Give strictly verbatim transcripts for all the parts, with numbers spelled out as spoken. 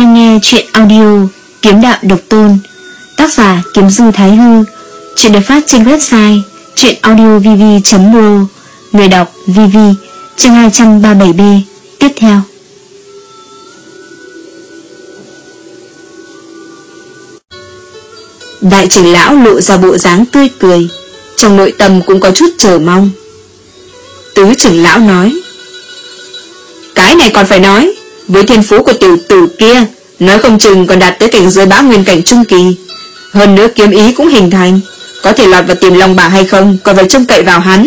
đang nghe truyện audio Kiếm Đạo Độc Tôn, tác giả Kiếm Du Thái Hư. Truyện được phát trên website truyện audio v v chấm m o. Người đọc Vivi. Chương hai trăm ba mươi bảy B. Tiếp theo. Đại trưởng lão lộ ra bộ dáng tươi cười, trong nội tâm cũng có chút chờ mong. Tứ trưởng lão nói: cái này còn phải nói, với thiên phú của tiểu tử kia, nói không chừng còn đạt tới cảnh giới bão nguyên cảnh trung kỳ. Hơn nữa kiếm ý cũng hình thành, có thể lọt vào Tiềm Long bảng hay không còn phải trông cậy vào hắn.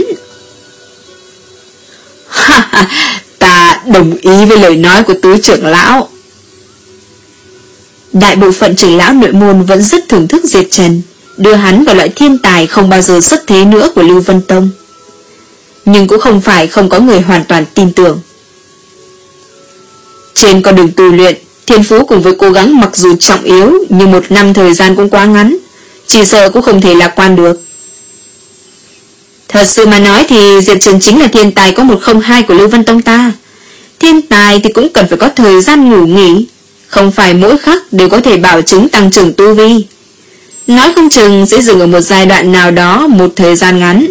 Ha ha, ta đồng ý với lời nói của tứ trưởng lão. Đại bộ phận trưởng lão nội môn vẫn rất thưởng thức Diệp Trần, đưa hắn vào loại thiên tài không bao giờ xuất thế nữa của Lưu Vân Tông. Nhưng cũng không phải không có người hoàn toàn tin tưởng. Trên con đường tu luyện, thiên phú cùng với cố gắng mặc dù trọng yếu, nhưng một năm thời gian cũng quá ngắn, chỉ sợ cũng không thể lạc quan được. Thật sự mà nói thì Diệp Trần chính là thiên tài có một không hai của Lưu Vân Tông ta. Thiên tài thì cũng cần phải có thời gian ngủ nghỉ, không phải mỗi khắc đều có thể bảo chứng tăng trưởng tu vi. Nói không chừng sẽ dừng ở một giai đoạn nào đó một thời gian ngắn.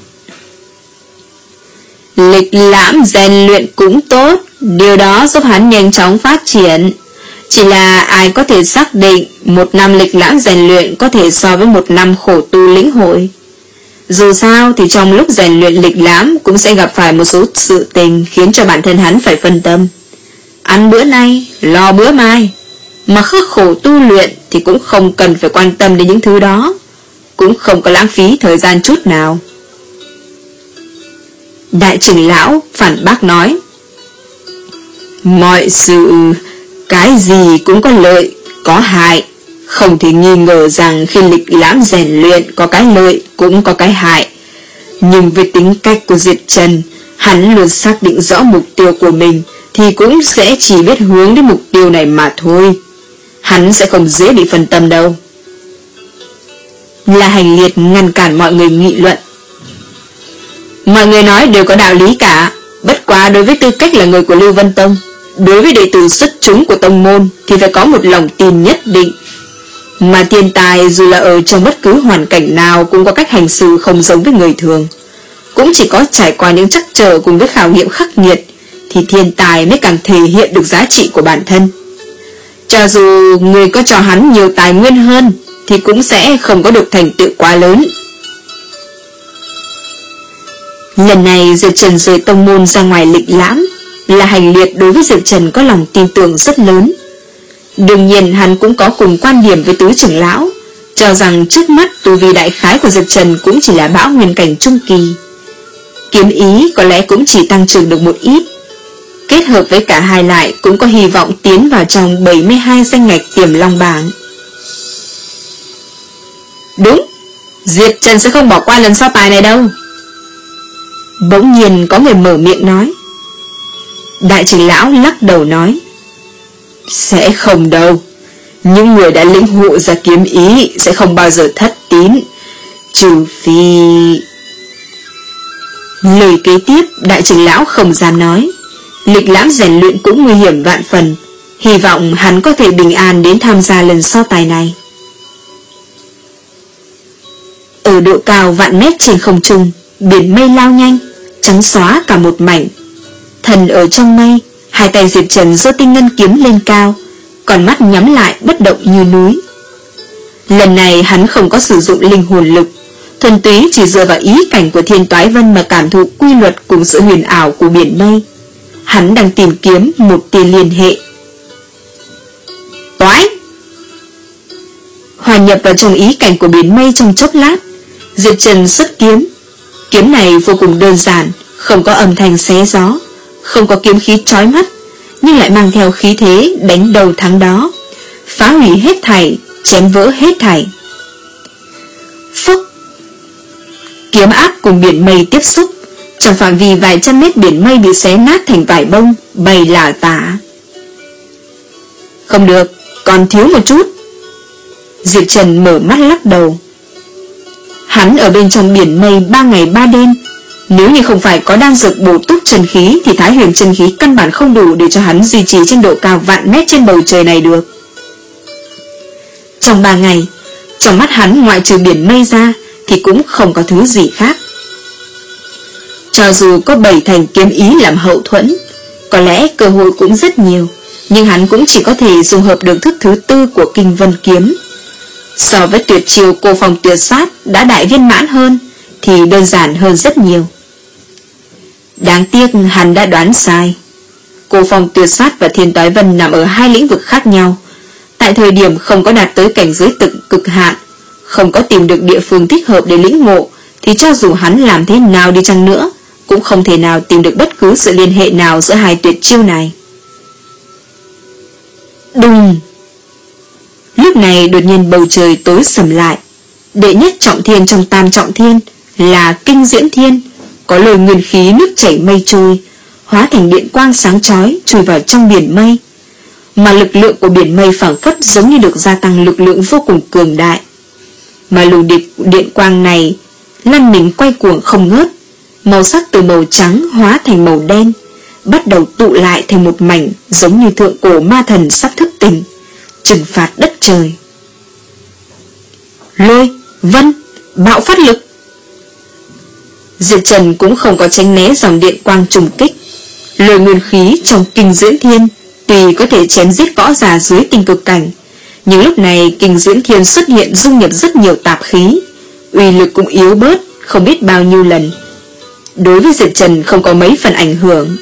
Lịch lãm rèn luyện cũng tốt, điều đó giúp hắn nhanh chóng phát triển. Chỉ là ai có thể xác định một năm lịch lãm rèn luyện có thể so với một năm khổ tu lĩnh hội. Dù sao thì trong lúc rèn luyện lịch lãm cũng sẽ gặp phải một số sự tình khiến cho bản thân hắn phải phân tâm. Ăn bữa nay, lo bữa mai. Mà khắc khổ tu luyện thì cũng không cần phải quan tâm đến những thứ đó, cũng không có lãng phí thời gian chút nào. Đại trưởng lão phản bác nói: mọi sự, cái gì cũng có lợi, có hại. Không thể nghi ngờ rằng khi lịch lãm rèn luyện có cái lợi cũng có cái hại. Nhưng về tính cách của Diệp Trần, hắn luôn xác định rõ mục tiêu của mình thì cũng sẽ chỉ biết hướng đến mục tiêu này mà thôi. Hắn sẽ không dễ bị phân tâm đâu. La Hành Liệt ngăn cản mọi người nghị luận: mọi người nói đều có đạo lý cả, bất quá đối với tư cách là người của Lưu Vân Tông, đối với đệ tử xuất chúng của tông môn thì phải có một lòng tin nhất định. Mà thiên tài dù là ở trong bất cứ hoàn cảnh nào cũng có cách hành xử không giống với người thường. Cũng chỉ có trải qua những trắc trở cùng với khảo nghiệm khắc nghiệt thì thiên tài mới càng thể hiện được giá trị của bản thân. Cho dù người có cho hắn nhiều tài nguyên hơn thì cũng sẽ không có được thành tựu quá lớn. Lần này Diệp Trần rời tông môn ra ngoài lịch lãm, là Hành Liệt đối với Diệp Trần có lòng tin tưởng rất lớn. Đương nhiên hắn cũng có cùng quan điểm với tứ trưởng lão, cho rằng trước mắt tu vi đại khái của Diệp Trần cũng chỉ là bão nguyên cảnh trung kỳ. Kiếm ý có lẽ cũng chỉ tăng trưởng được một ít. Kết hợp với cả hai lại cũng có hy vọng tiến vào trong bảy mươi hai danh ngạch Tiềm Long bảng. Đúng, Diệp Trần sẽ không bỏ qua lần so tài này đâu. Bỗng nhiên có người mở miệng nói. Đại trưởng lão lắc đầu nói: sẽ không đâu. Những người đã lĩnh ngộ ra kiếm ý sẽ không bao giờ thất tín, trừ phi... Lời kế tiếp đại trưởng lão không dám nói. Lịch lãm rèn luyện cũng nguy hiểm vạn phần, hy vọng hắn có thể bình an đến tham gia lần so tài này. Ở độ cao vạn mét trên không trung, biển mây lao nhanh, trắng xóa cả một mảnh. Thần ở trong mây, hai tay Diệp Trần giơ tinh ngân kiếm lên cao, còn mắt nhắm lại bất động như núi. Lần này hắn không có sử dụng linh hồn lực, thuần túy chỉ dựa vào ý cảnh của Thiên Toái Vân mà cảm thụ quy luật cùng sự huyền ảo của biển mây. Hắn đang tìm kiếm một tia liên hệ. Toái! Hòa nhập vào trong ý cảnh của biển mây trong chốc lát, Diệp Trần xuất kiếm. Kiếm này vô cùng đơn giản, không có âm thanh xé gió, không có kiếm khí chói mắt, nhưng lại mang theo khí thế đánh đầu thắng đó, phá hủy hết thảy, chém vỡ hết thảy. Phúc! Kiếm áp cùng biển mây tiếp xúc, trong phạm vi vài trăm mét biển mây bị xé nát thành vải bông, bay lả tả. Không được, còn thiếu một chút. Diệp Trần mở mắt lắc đầu. Hắn ở bên trong biển mây ba ngày ba đêm, Nếu như không phải có đan dược bổ túc chân khí thì Thái Huyền chân khí căn bản không đủ để cho hắn duy trì trên độ cao vạn mét trên bầu trời này được. Trong ba ngày, trong mắt hắn ngoại trừ biển mây ra thì cũng không có thứ gì khác. Cho dù có bảy thành kiếm ý làm hậu thuẫn, có lẽ cơ hội cũng rất nhiều, nhưng hắn cũng chỉ có thể dùng hợp được thức thứ tư của Kinh Vân Kiếm. So với tuyệt chiêu Cô Phong Tuyệt Sát đã đại viên mãn hơn thì đơn giản hơn rất nhiều. Đáng tiếc hắn đã đoán sai. Cô Phong Tuyệt Sát và Thiên Toái Vân nằm ở hai lĩnh vực khác nhau. Tại thời điểm không có đạt tới cảnh giới cực cực hạn, không có tìm được địa phương thích hợp để lĩnh ngộ, thì cho dù hắn làm thế nào đi chăng nữa cũng không thể nào tìm được bất cứ sự liên hệ nào giữa hai tuyệt chiêu này. Đùng! Lúc này đột nhiên bầu trời tối sầm lại. Đệ nhất trọng thiên trong tam trọng thiên là Kinh Diễn Thiên, có lôi nguyên khí nước chảy mây trôi, hóa thành điện quang sáng chói chui vào trong biển mây. Mà lực lượng của biển mây phảng phất giống như được gia tăng lực lượng vô cùng cường đại. Mà luồng điện, điện quang này lăn mình quay cuồng không ngớt, màu sắc từ màu trắng hóa thành màu đen, bắt đầu tụ lại thành một mảnh giống như thượng cổ ma thần sắp thức tỉnh, trừng phạt đất trời. Lôi, vân, bạo phát lực. Diệp Trần cũng không có tránh né dòng điện quang trùng kích. Lôi nguyên khí trong Kinh Diễn Thiên tuy có thể chém giết võ giả dưới tinh cực cảnh, nhưng lúc này Kinh Diễn Thiên xuất hiện dung nhập rất nhiều tạp khí, uy lực cũng yếu bớt không biết bao nhiêu lần. Đối với Diệp Trần không có mấy phần ảnh hưởng.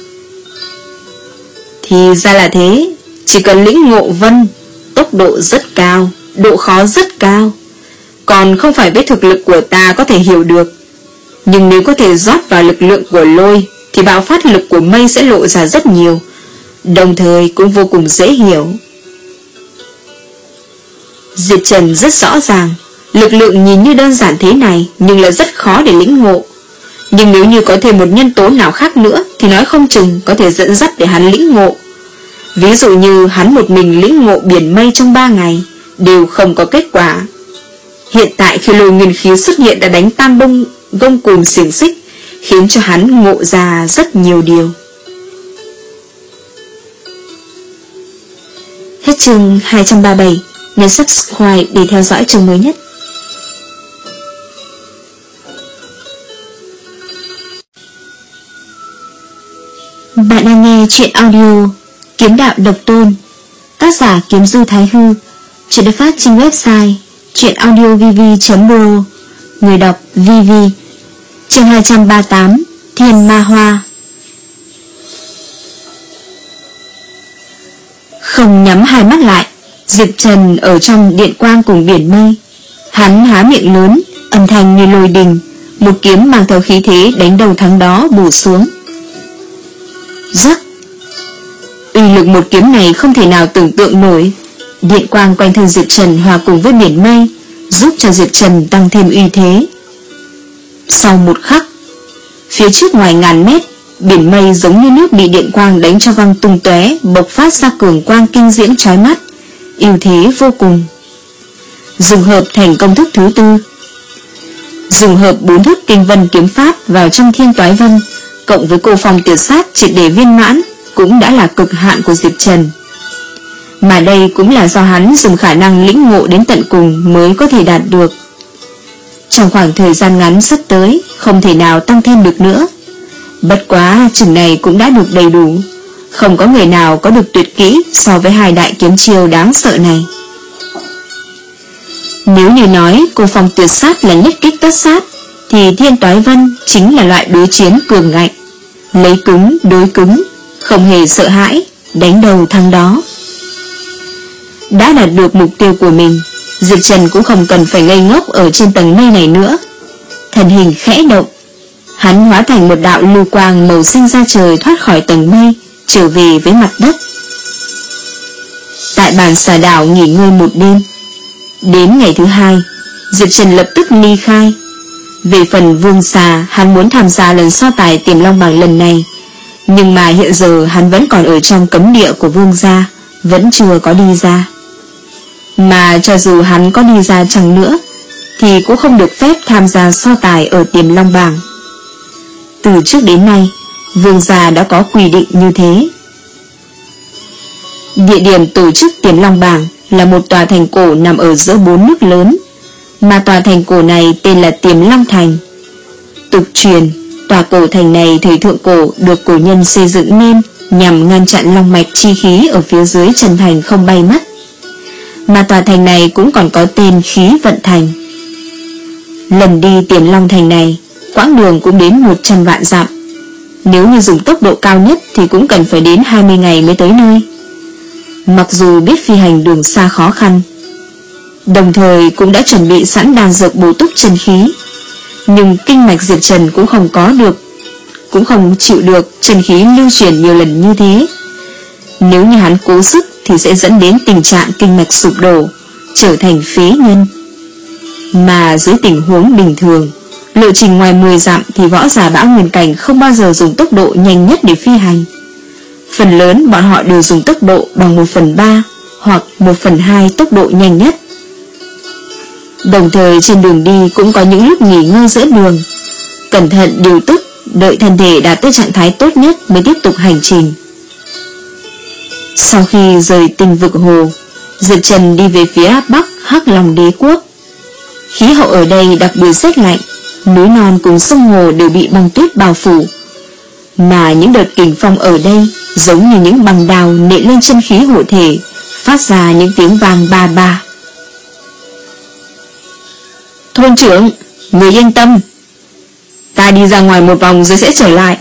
Thì ra là thế, chỉ cần lĩnh ngộ vân, tốc độ rất cao, độ khó rất cao, còn không phải với thực lực của ta có thể hiểu được. Nhưng nếu có thể rót vào lực lượng của lôi thì bạo phát lực của mây sẽ lộ ra rất nhiều, đồng thời cũng vô cùng dễ hiểu. Diệp Trần rất rõ ràng, lực lượng nhìn như đơn giản thế này nhưng là rất khó để lĩnh ngộ. Nhưng nếu như có thêm một nhân tố nào khác nữa thì nói không chừng có thể dẫn dắt để hắn lĩnh ngộ. Ví dụ như hắn một mình lĩnh ngộ biển mây trong ba ngày đều không có kết quả. Hiện tại khi lôi nguyên khí xuất hiện đã đánh tan bông gông cùm xiềng xích, khiến cho hắn ngộ ra rất nhiều điều. Hết chương hai trăm ba mươi bảy. Nhấn subscribe để theo dõi chương mới nhất. Bạn đang nghe chuyện audio Kiếm Đạo Độc Tôn, tác giả Kiếm Du Thái Hư. Chuyện được phát trên website chuyenaudiovv chấm pro. Người đọc vê vê. Chương hai trăm ba mươi tám. Thiên Ma Hoa. Không nhắm hai mắt lại, Diệp Trần ở trong điện quang cùng biển mây. Hắn há miệng lớn, âm thanh như lôi đình, một kiếm mang theo khí thế đánh đầu thắng đó bổ xuống. Rắc! Uy lực một kiếm này không thể nào tưởng tượng nổi. Điện quang quanh thân Diệp Trần hòa cùng với biển mây, giúp cho Diệp Trần tăng thêm uy thế. Sau một khắc, phía trước ngoài ngàn mét, biển mây giống như nước bị điện quang đánh cho văng tung tóe, bộc phát ra cường quang kinh diễm chói mắt, ưu thế vô cùng. Dùng hợp thành công thức thứ tư. Dùng hợp bốn thức Kinh Vân kiếm pháp vào trong Thiên Toái Vân, cộng với Cô Phong Tuyệt Sát triệt để viên mãn, cũng đã là cực hạn của Diệp Trần. Mà đây cũng là do hắn dùng khả năng lĩnh ngộ đến tận cùng mới có thể đạt được. Trong khoảng thời gian ngắn sắp tới, không thể nào tăng thêm được nữa. Bất quá chừng này cũng đã được đầy đủ, không có người nào có được tuyệt kỹ so với hai đại kiếm chiêu đáng sợ này. Nếu như nói Cô Phong Tuyệt Sát là nhất kích tất sát, thì Thiên Toái Vân chính là loại đối chiến cường ngạnh, lấy cứng đối cứng, không hề sợ hãi, đánh đầu thắng đó. Đã đạt được mục tiêu của mình, Diệp Trần cũng không cần phải ngây ngốc ở trên tầng mây này nữa. Thần hình khẽ động, hắn hóa thành một đạo lưu quang màu xanh ra trời thoát khỏi tầng mây, trở về với mặt đất. Tại bàn xà đảo nghỉ ngơi một đêm. Đến ngày thứ hai, Diệp Trần lập tức ly khai. Về phần Vương Xà, hắn muốn tham gia lần so tài Tiềm Long Bảng lần này, nhưng mà hiện giờ hắn vẫn còn ở trong cấm địa của Vương gia, vẫn chưa có đi ra. Mà cho dù hắn có đi ra chăng nữa thì cũng không được phép tham gia so tài ở Tiềm Long Bảng. Từ trước đến nay, vương gia đã có quy định như thế. Địa điểm tổ chức Tiềm Long Bảng là một tòa thành cổ nằm ở giữa bốn nước lớn, mà tòa thành cổ này tên là Tiềm Long Thành. Tục truyền, tòa cổ thành này thời thượng cổ được cổ nhân xây dựng nên nhằm ngăn chặn long mạch chi khí ở phía dưới chân thành không bay mất. Mà tòa thành này cũng còn có tên Khí Vận Thành. Lần đi Tiềm Long Thành này, quãng đường cũng đến một trăm vạn dặm. Nếu như dùng tốc độ cao nhất thì cũng cần phải đến hai mươi ngày mới tới nơi. Mặc dù biết phi hành đường xa khó khăn, đồng thời cũng đã chuẩn bị sẵn đan dược bổ túc chân khí, nhưng kinh mạch Diệp Trần cũng không có được, cũng không chịu được chân khí lưu chuyển nhiều lần như thế. Nếu như hắn cố sức thì sẽ dẫn đến tình trạng kinh mạch sụp đổ, trở thành phế nhân. Mà dưới tình huống bình thường, lộ trình ngoài mười dặm thì võ giả Bão Nguyên Cảnh không bao giờ dùng tốc độ nhanh nhất để phi hành. Phần lớn bọn họ đều dùng tốc độ bằng một phần ba hoặc một phần hai tốc độ nhanh nhất. Đồng thời trên đường đi cũng có những lúc nghỉ ngơi giữa đường, cẩn thận điều tức, đợi thân thể đạt tới trạng thái tốt nhất mới tiếp tục hành trình. Sau khi rời Tinh Vực Hồ, Diệp Trần đi về phía bắc Hắc Long Đế Quốc. Khí hậu ở đây đặc biệt rét lạnh, núi non cùng sông hồ đều bị băng tuyết bao phủ, mà những đợt kình phong ở đây giống như những băng đào nện lên chân khí hộ thể, phát ra những tiếng vang ba ba. Thôn trưởng, người yên tâm, ta đi ra ngoài một vòng rồi sẽ trở lại.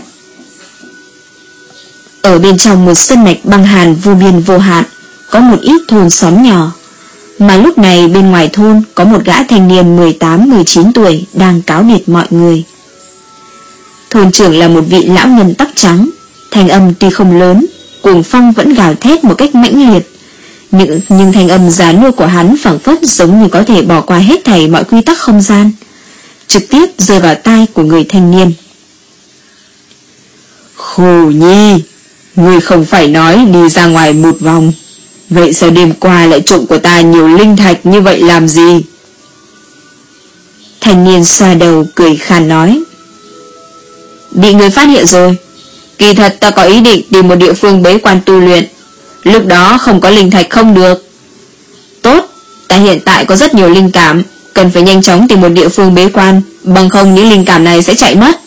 Ở bên trong một sơn mạch băng hàn vô biên vô hạn, có một ít thôn xóm nhỏ, mà lúc này bên ngoài thôn có một gã thanh niên mười tám mười chín tuổi đang cáo biệt mọi người. Thôn trưởng là một vị lão nhân tóc trắng, thanh âm tuy không lớn, cuồng phong vẫn gào thét một cách mãnh liệt, nhưng, nhưng thanh âm giá nuôi của hắn phảng phất giống như có thể bỏ qua hết thảy mọi quy tắc không gian, trực tiếp rơi vào tai của người thanh niên. Khổ Nhi, ngươi không phải nói đi ra ngoài một vòng, vậy sao đêm qua lại trộm của ta nhiều linh thạch như vậy làm gì? Thanh niên xoa đầu cười khan nói. Bị người phát hiện rồi. Kỳ thật ta có ý định tìm một địa phương bế quan tu luyện, lúc đó không có linh thạch không được. Tốt, ta hiện tại có rất nhiều linh cảm, cần phải nhanh chóng tìm một địa phương bế quan, bằng không những linh cảm này sẽ chạy mất.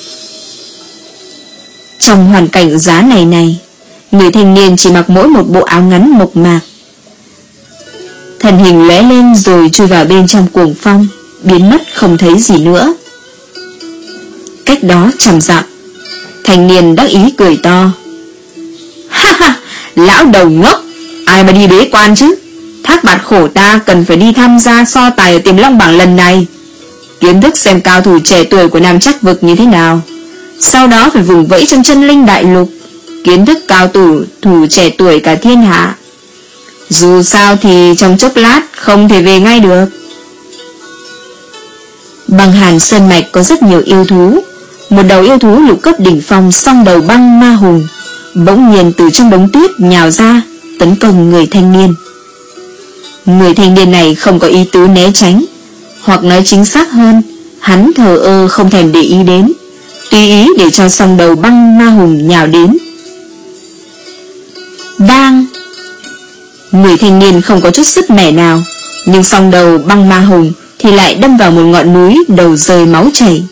Trong hoàn cảnh giá này này, người thanh niên chỉ mặc mỗi một bộ áo ngắn mộc mạc, thân hình lóe lên rồi chui vào bên trong cuồng phong, biến mất không thấy gì nữa. Cách đó trăm dặm, thanh niên đắc ý cười to. Ha ha, lão đầu ngốc, ai mà đi bế quan chứ? Thác Bạt khổ ta cần phải đi tham gia so tài ở Tiềm Long Bảng lần này, kiến thức xem cao thủ trẻ tuổi của Nam Trắc Vực như thế nào, sau đó phải vùng vẫy trong chân linh đại lục, kiến thức cao thủ thủ trẻ tuổi cả thiên hạ. Dù sao thì trong chốc lát không thể về ngay được. Băng Hàn Sơn Mạch có rất nhiều yêu thú. Một đầu yêu thú lục cấp đỉnh phong song đầu băng ma hùng bỗng nhiên từ trong đống tuyết nhào ra, tấn công người thanh niên. Người thanh niên này không có ý tứ né tránh, hoặc nói chính xác hơn, hắn thờ ơ không thèm để ý đến, tùy ý để cho song đầu băng ma hùng nhào đến. Bang! Người thanh niên không có chút sức mẻ nào, nhưng song đầu băng ma hùng thì lại đâm vào một ngọn núi, đầu rơi máu chảy.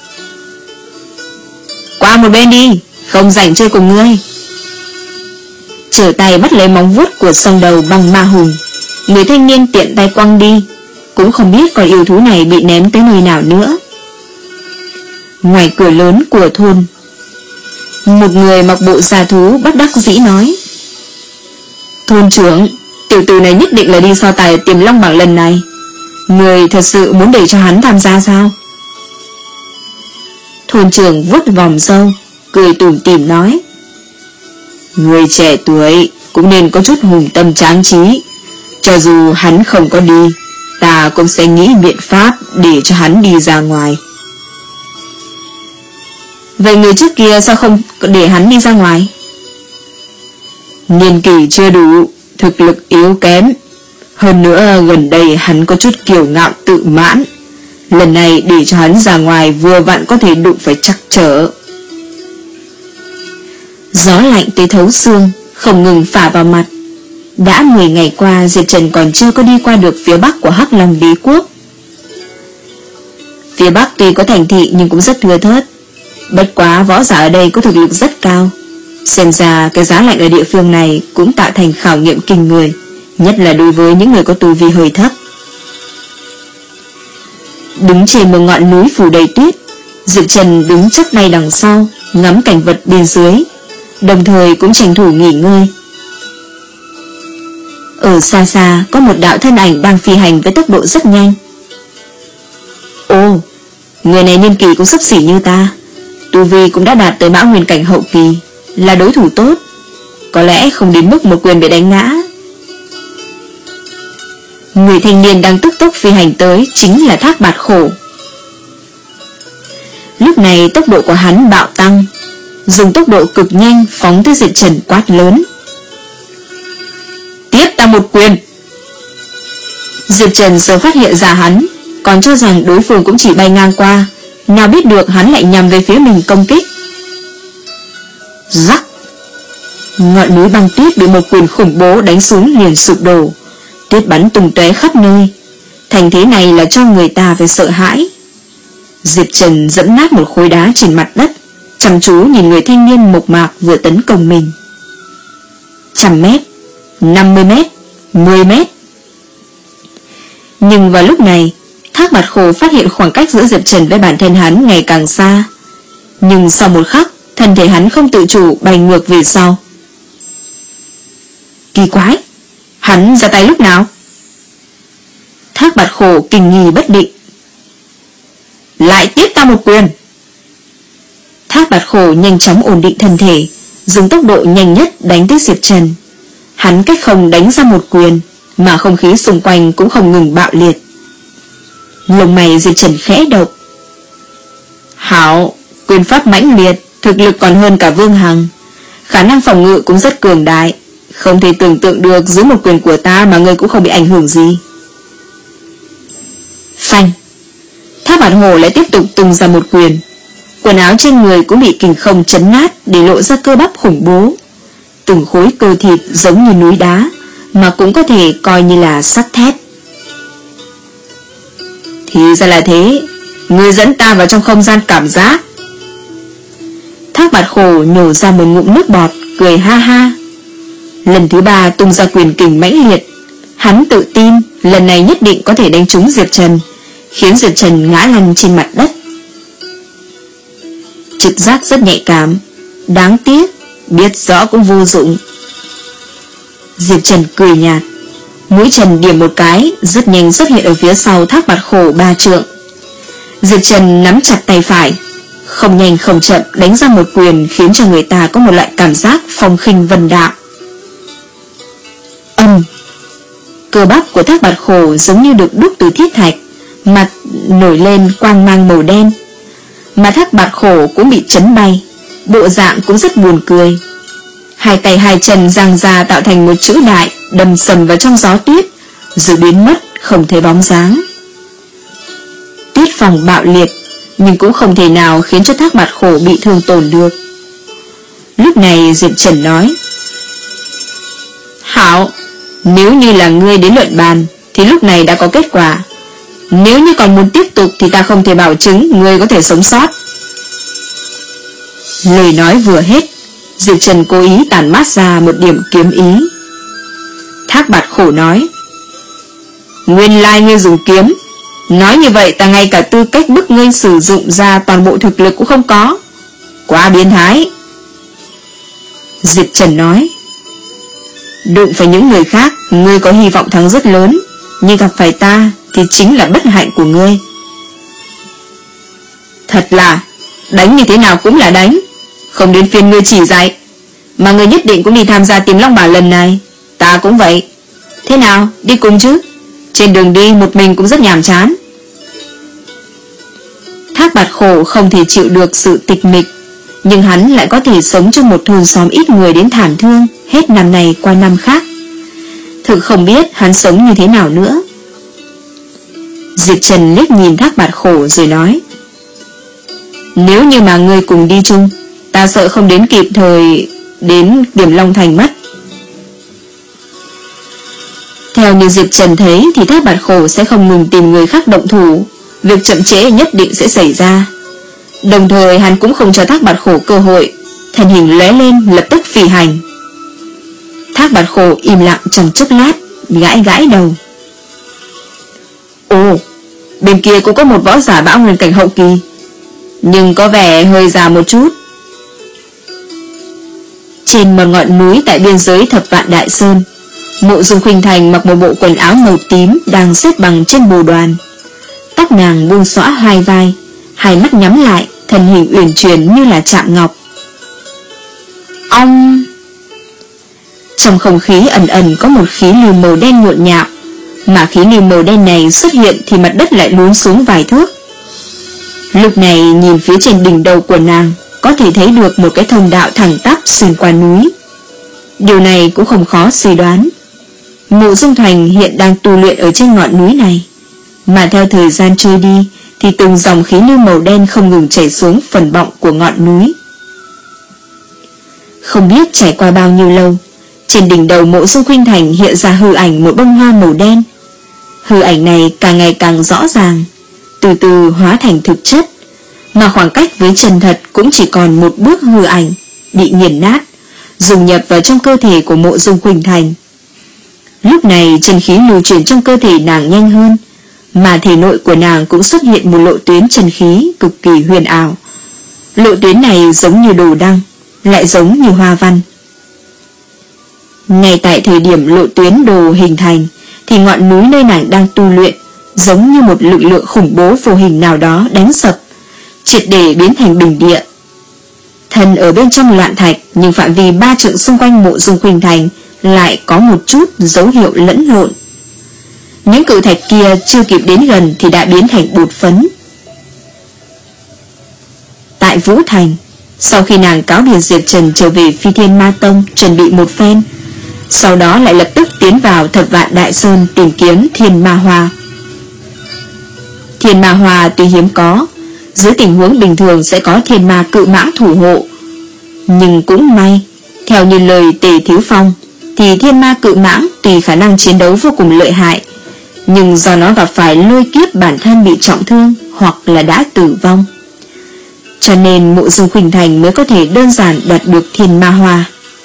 Qua một bên đi, không rảnh chơi cùng ngươi. Trở tay bắt lấy móng vuốt của song đầu băng ma hùng, người thanh niên tiện tay quăng đi, cũng không biết con yêu thú này bị ném tới nơi nào nữa. Ngoài cửa lớn của thôn, một người mặc bộ già thú bất đắc dĩ nói. Thôn trưởng, tiểu tử này nhất định là đi so tài Tiềm Long Bảng lần này, người thật sự muốn để cho hắn tham gia sao? Thôn trưởng vuốt vòng râu, cười tủm tỉm nói. Người trẻ tuổi cũng nên có chút hùng tâm tráng trí, cho dù hắn không có đi, ta cũng sẽ nghĩ biện pháp để cho hắn đi ra ngoài. Vậy người trước kia sao không để hắn đi ra ngoài? Niên kỷ chưa đủ, thực lực yếu kém, hơn nữa gần đây hắn có chút kiêu ngạo tự mãn, lần này để cho hắn ra ngoài vừa vặn có thể đụng phải trắc trở, Gió lạnh tới thấu xương không ngừng phả vào mặt. Đã mười ngày qua, Diệp Trần còn chưa có đi qua được phía bắc của Hắc Long Đế Quốc. Phía bắc tuy có thành thị nhưng cũng rất thưa thớt. Bất quá võ giả ở đây có thực lực rất cao. Xem ra cái giá lạnh ở địa phương này cũng tạo thành khảo nghiệm kinh người, nhất là đối với những người có tu vi hơi thấp. Đứng trên một ngọn núi phủ đầy tuyết, Diệp Trần đứng chắp tay đằng sau, ngắm cảnh vật bên dưới, đồng thời cũng tranh thủ nghỉ ngơi. Ở xa xa có một đạo thân ảnh đang phi hành với tốc độ rất nhanh. Ồ, người này niên kỳ cũng xấp xỉ như ta, tu vi cũng đã đạt tới Mã Nguyên cảnh hậu kỳ, là đối thủ tốt, có lẽ không đến mức một quyền bị đánh ngã. Người thanh niên đang tức tốc phi hành tới chính là Thác Bạt Khổ. Lúc này tốc độ của hắn bạo tăng, dùng tốc độ cực nhanh phóng tới Diệp Trần quát lớn: tiếp ta một quyền. Diệp Trần giờ phát hiện ra hắn, còn cho rằng đối phương cũng chỉ bay ngang qua, nào biết được hắn lại nhằm về phía mình công kích. Rắc! Ngọn núi băng tuyết bị một quyền khủng bố đánh xuống liền sụp đổ, tuyết bắn tung tóe khắp nơi. Thành thế này là cho người ta phải sợ hãi. Diệp Trần dẫm nát một khối đá trên mặt đất, chăm chú nhìn người thanh niên mộc mạc vừa tấn công mình. Trăm mét, năm mươi mét, mười mét. Nhưng vào lúc này, Thác Bạt Khổ phát hiện khoảng cách giữa Diệp Trần với bản thân hắn ngày càng xa. Nhưng sau một khắc, thân thể hắn không tự chủ bay ngược về sau. Kỳ quái, hắn ra tay lúc nào? Thác Bạt Khổ kinh nghi bất định. Lại tiếp ta một quyền. Thác Bạt Khổ nhanh chóng ổn định thân thể, dùng tốc độ nhanh nhất đánh tới Diệp Trần. Hắn cách không đánh ra một quyền, mà không khí xung quanh cũng không ngừng bạo liệt. Lông mày Diệp Trần khẽ động. Hảo, quyền pháp mãnh liệt, thực lực còn hơn cả Vương Hằng, khả năng phòng ngự cũng rất cường đại, không thể tưởng tượng được dưới một quyền của ta mà ngươi cũng không bị ảnh hưởng gì. Phanh! Thác Bạt Khổ lại tiếp tục tung ra một quyền. Quần áo trên người cũng bị kình không chấn nát để lộ ra cơ bắp khủng bố. Từng khối cơ thịt giống như núi đá, mà cũng có thể coi như là sắt thép. Thì ra là thế, ngươi dẫn ta vào trong không gian cảm giác. Thác Bạt Khổ nhổ ra một ngụm nước bọt, cười ha ha. Lần thứ ba tung ra quyền kình mãnh liệt. Hắn tự tin lần này nhất định có thể đánh trúng Diệp Trần, khiến Diệp Trần ngã lăn trên mặt đất. Trực giác rất nhạy cảm, đáng tiếc biết rõ cũng vô dụng. Diệp Trần cười nhạt, mũi chân điểm một cái, rất nhanh xuất hiện ở phía sau Thác Bạt Khổ ba trượng. Diệp Trần nắm chặt tay phải, không nhanh không chậm đánh ra một quyền, khiến cho người ta có một loại cảm giác phong khinh vân đạo. Âm! Cơ bắp của Thác Bạt Khổ giống như được đúc từ thiết thạch, mặt nổi lên quang mang màu đen. Mà Thác Bạt Khổ cũng bị chấn bay, bộ dạng cũng rất buồn cười. Hai tay hai chân giang ra tạo thành một chữ đại, đâm sầm vào trong gió tuyết, rồi biến mất không thấy bóng dáng. Tuyết phòng bạo liệt, nhưng cũng không thể nào khiến cho Thác Bạt Khổ bị thương tổn được. Lúc này Diệp Trần nói: Hảo, nếu như là ngươi đến luận bàn thì lúc này đã có kết quả. Nếu như còn muốn tiếp tục thì ta không thể bảo chứng ngươi có thể sống sót. Lời nói vừa hết, Diệp Trần cố ý tản mát ra một điểm kiếm ý. Thác Bạt Khổ nói: Nguyên lai ngươi dùng kiếm, nói như vậy ta ngay cả tư cách bức ngươi sử dụng ra toàn bộ thực lực cũng không có, quá biến thái. Diệp Trần nói: Đụng phải những người khác ngươi có hy vọng thắng rất lớn, nhưng gặp phải ta thì chính là bất hạnh của ngươi. Thật là đánh như thế nào cũng là đánh, không đến phiên ngươi chỉ dạy. Mà ngươi nhất định cũng đi tham gia tìm Long Bảo lần này, ta cũng vậy. Thế nào, đi cùng chứ? Trên đường đi một mình cũng rất nhàm chán. Thác Bạt Khổ không thể chịu được sự tịch mịch, nhưng hắn lại có thể sống trong một thôn xóm ít người đến thảm thương, hết năm này qua năm khác. Thực không biết hắn sống như thế nào nữa. Diệp Trần liếc nhìn Thác Bạt Khổ rồi nói: Nếu như mà ngươi cùng đi chung, ta sợ không đến kịp thời. đến Tiềm Long Thành mất. Theo như Diệp Trần thấy thì Thác Bạt Khổ sẽ không ngừng tìm người khác động thủ, việc chậm trễ nhất định sẽ xảy ra. Đồng thời hắn cũng không cho Thác Bạt Khổ cơ hội, thân hình lóe lên lập tức phi hành. Thác Bạt Khổ im lặng trong chốc lát, gãi gãi đầu. Ồ, bên kia cũng có một võ giả bão nguyên cảnh hậu kỳ, nhưng có vẻ hơi già một chút. Trên một ngọn núi tại biên giới Thập Vạn Đại Sơn, Mộ Dung Khuynh Thành mặc một bộ quần áo màu tím đang xếp bằng trên bồ đoàn. Tóc nàng buông xõa hai vai, hai mắt nhắm lại, thân hình uyển chuyển như là chạm ngọc. Ông... Trong không khí ẩn ẩn có một khí lưu màu đen nhộn nhạo, mà khí lưu màu đen này xuất hiện thì mặt đất lại lún xuống vài thước. Lúc này nhìn phía trên đỉnh đầu của nàng, có thể thấy được một cái thông đạo thẳng tắp xuyên qua núi. Điều này cũng không khó suy đoán. Mộ Dung Thành hiện đang tu luyện ở trên ngọn núi này, mà theo thời gian trôi đi thì từng dòng khí lưu màu đen không ngừng chảy xuống phần bọng của ngọn núi. Không biết trải qua bao nhiêu lâu, trên đỉnh đầu Mộ Dung Khuynh Thành hiện ra hư ảnh một bông hoa màu đen. Hư ảnh này càng ngày càng rõ ràng, từ từ hóa thành thực chất, mà khoảng cách với chân thật cũng chỉ còn một bước hư ảnh, bị nghiền nát, dùng nhập vào trong cơ thể của Mộ Dung Khuynh Thành. Lúc này chân khí lưu chuyển trong cơ thể nàng nhanh hơn, mà thể nội của nàng cũng xuất hiện một lộ tuyến chân khí cực kỳ huyền ảo. Lộ tuyến này giống như đồ đăng, lại giống như hoa văn. Ngay tại thời điểm lộ tuyến đồ hình thành, thì ngọn núi nơi nàng đang tu luyện giống như một lực lượng khủng bố vô hình nào đó đánh sập, triệt để biến thành bình địa. Thân ở bên trong loạn thạch, nhưng phạm vi ba trượng xung quanh Mộ Dung Khuynh Thành lại có một chút dấu hiệu lẫn lộn. Những cự thạch kia chưa kịp đến gần thì đã biến thành bột phấn. Tại Vũ Thành, sau khi nàng cáo biệt Diệp Trần trở về Phi Thiên Ma Tông chuẩn bị một phen, sau đó lại lập tức tiến vào Thập Vạn Đại Sơn tìm kiếm Thiên Ma Hoa. Thiên Ma Hoa tuy hiếm có, dưới tình huống bình thường sẽ có thiên ma cự mãng thủ hộ, nhưng cũng may, theo như lời Tề Thiếu Phong, thì thiên ma cự mãng tùy khả năng chiến đấu vô cùng lợi hại, nhưng do nó gặp phải lôi kiếp bản thân bị trọng thương hoặc là đã tử vong, cho nên Mộ Dung Khuynh Thành mới có thể đơn giản đoạt được Thiên Ma Hoa.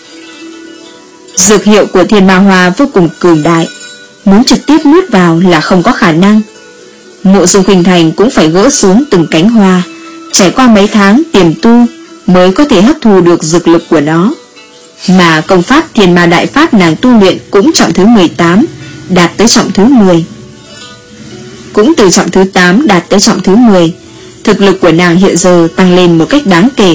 Dược hiệu của Thiên Ma Hoa vô cùng cường đại, muốn trực tiếp nuốt vào là không có khả năng. Mộ Dung Khuynh Thành cũng phải gỡ xuống từng cánh hoa, trải qua mấy tháng tiềm tu mới có thể hấp thu được dược lực của nó. Mà công pháp Thiên Ma Đại Pháp nàng tu luyện cũng trọng thứ mười tám, đạt tới trọng thứ mười. Cũng từ trọng thứ tám đạt tới trọng thứ mười, thực lực của nàng hiện giờ tăng lên một cách đáng kể.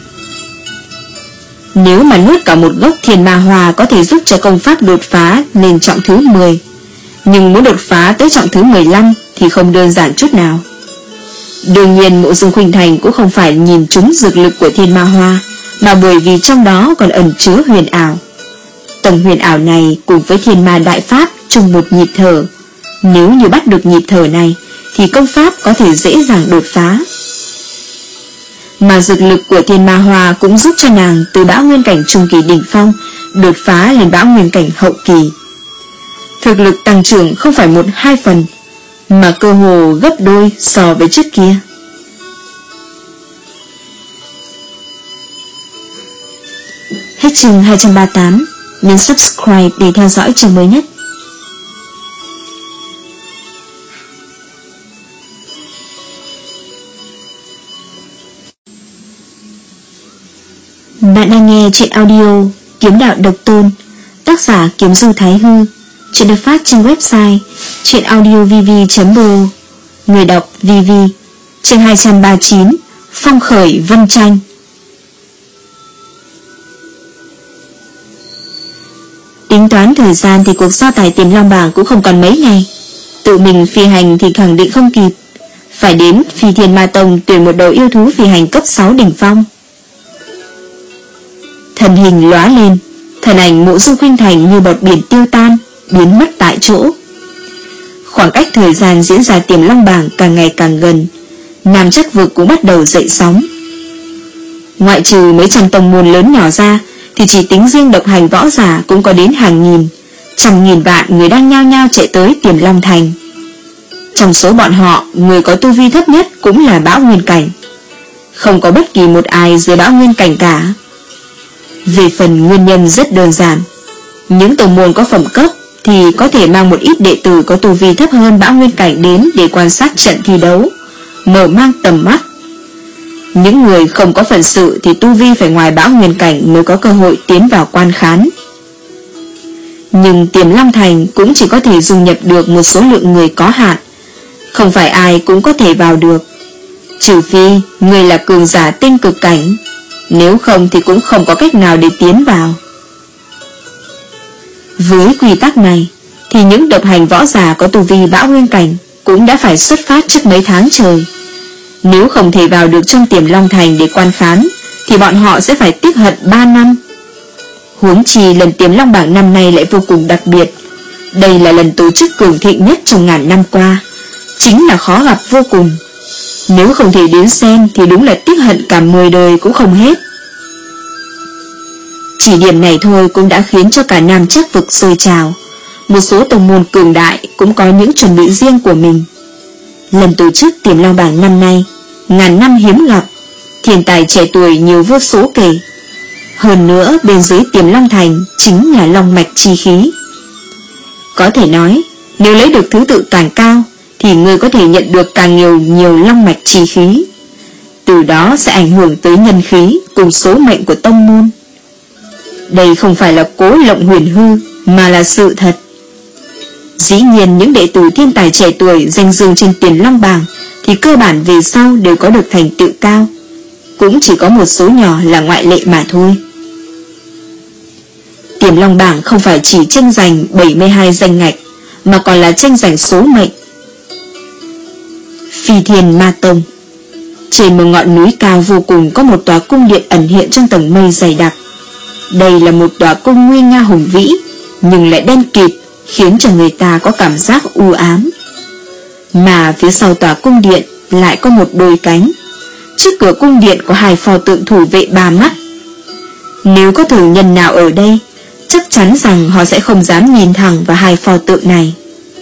Nếu mà nuốt cả một gốc Thiên Ma Hoa có thể giúp cho công pháp đột phá lên trọng thứ mười, nhưng muốn đột phá tới trọng thứ mười lăm thì không đơn giản chút nào. Đương nhiên Mộ Dung Khuynh Thành cũng không phải nhìn trúng dược lực của Thiên Ma Hoa, mà bởi vì trong đó còn ẩn chứa huyền ảo. Tầng huyền ảo này cùng với Thiên Ma Đại Pháp chung một nhịp thở, nếu như bắt được nhịp thở này thì công pháp có thể dễ dàng đột phá. Mà dược lực của Thiên Ma Hoa cũng giúp cho nàng từ bão nguyên cảnh trung kỳ đỉnh phong đột phá lên bão nguyên cảnh hậu kỳ. Thực lực tăng trưởng không phải một hai phần, mà cơ hồ gấp đôi so với trước kia. Hết chương hai trăm ba mươi tám, nhấn subscribe để theo dõi chương mới nhất. Bạn đang nghe truyện audio Kiếm Đạo Độc Tôn, tác giả Kiếm Du Thái Hư. Chuyện được phát trên website chuyenaudiovv chấm pro. Người đọc vê vê. Chương hai trăm ba mươi chín, Phong khởi Vân Tranh. Tính toán thời gian thì cuộc so tài Tiềm Long Bảng cũng không còn mấy ngày. Tự mình phi hành thì khẳng định không kịp, phải đến Phi Thiên Ma Tông tuyển một đầu yêu thú phi hành cấp sáu đỉnh phong. Thần hình lóa lên, thần ảnh Mộ Dung Khuynh Thành như bọt biển tiêu tan, biến mất tại chỗ. Khoảng cách thời gian diễn ra Tiềm Long Bảng càng ngày càng gần, Nam Chắc Vực cũng bắt đầu dậy sóng. Ngoại trừ mấy trăm tông môn lớn nhỏ ra thì chỉ tính riêng độc hành võ giả cũng có đến hàng nghìn, trăm nghìn vạn người đang nhao nhao chạy tới Tiềm Long Thành. Trong số bọn họ, người có tu vi thấp nhất cũng là Bão Nguyên Cảnh. Không có bất kỳ một ai dưới Bão Nguyên Cảnh cả. Về phần nguyên nhân rất đơn giản. Những tông môn có phẩm cấp thì có thể mang một ít đệ tử có tu vi thấp hơn Bão Nguyên Cảnh đến để quan sát trận thi đấu, mở mang tầm mắt. Những người không có phần sự thì tu vi phải ngoài Bão Nguyên Cảnh mới có cơ hội tiến vào quan khán. Nhưng Tiềm Long Thành cũng chỉ có thể dung nhập được một số lượng người có hạn, không phải ai cũng có thể vào được, trừ phi người là cường giả tinh cực cảnh, nếu không thì cũng không có cách nào để tiến vào. Với quy tắc này thì những độc hành võ giả có tu vi Bão Nguyên Cảnh cũng đã phải xuất phát trước mấy tháng trời. Nếu không thể vào được trong Tiềm Long Thành để quan khán thì bọn họ sẽ phải tiếc hận ba năm. Huống chi lần Tiềm Long bảng năm nay lại vô cùng đặc biệt. Đây là lần tổ chức cường thịnh nhất trong ngàn năm qua, chính là khó gặp vô cùng. Nếu không thể đến xem thì đúng là tiếc hận cả mười đời cũng không hết. Chỉ điểm này thôi cũng đã khiến cho cả Nam Trắc vực sôi trào. Một số tông môn cường đại cũng có những chuẩn bị riêng của mình. Lần tổ chức Tiềm Long bảng năm nay ngàn năm hiếm gặp, thiên tài trẻ tuổi nhiều vô số kể. Hơn nữa bên dưới Tiềm Long Thành chính là long mạch chi khí. Có thể nói nếu lấy được thứ tự càng cao thì người có thể nhận được càng nhiều nhiều long mạch chi khí. Từ đó sẽ ảnh hưởng tới nhân khí cùng số mệnh của tông môn. Đây không phải là cố lộng huyền hư, mà là sự thật. Dĩ nhiên những đệ tử thiên tài trẻ tuổi danh dương trên Tiềm Long bảng thì cơ bản về sau đều có được thành tựu cao, cũng chỉ có một số nhỏ là ngoại lệ mà thôi. Tiềm Long bảng không phải chỉ tranh giành bảy mươi hai danh ngạch, mà còn là tranh giành số mệnh. Phi Thiên Ma Tông. Trên một ngọn núi cao vô cùng có một tòa cung điện ẩn hiện trong tầng mây dày đặc. Đây là một tòa cung nguy nga hùng vĩ, nhưng lại đen kịt, khiến cho người ta có cảm giác u ám. Mà phía sau tòa cung điện lại có một đôi cánh. Trước cửa cung điện có hai pho tượng thủ vệ ba mắt. Nếu có thường nhân nào ở đây, chắc chắn rằng họ sẽ không dám nhìn thẳng vào hai pho tượng này.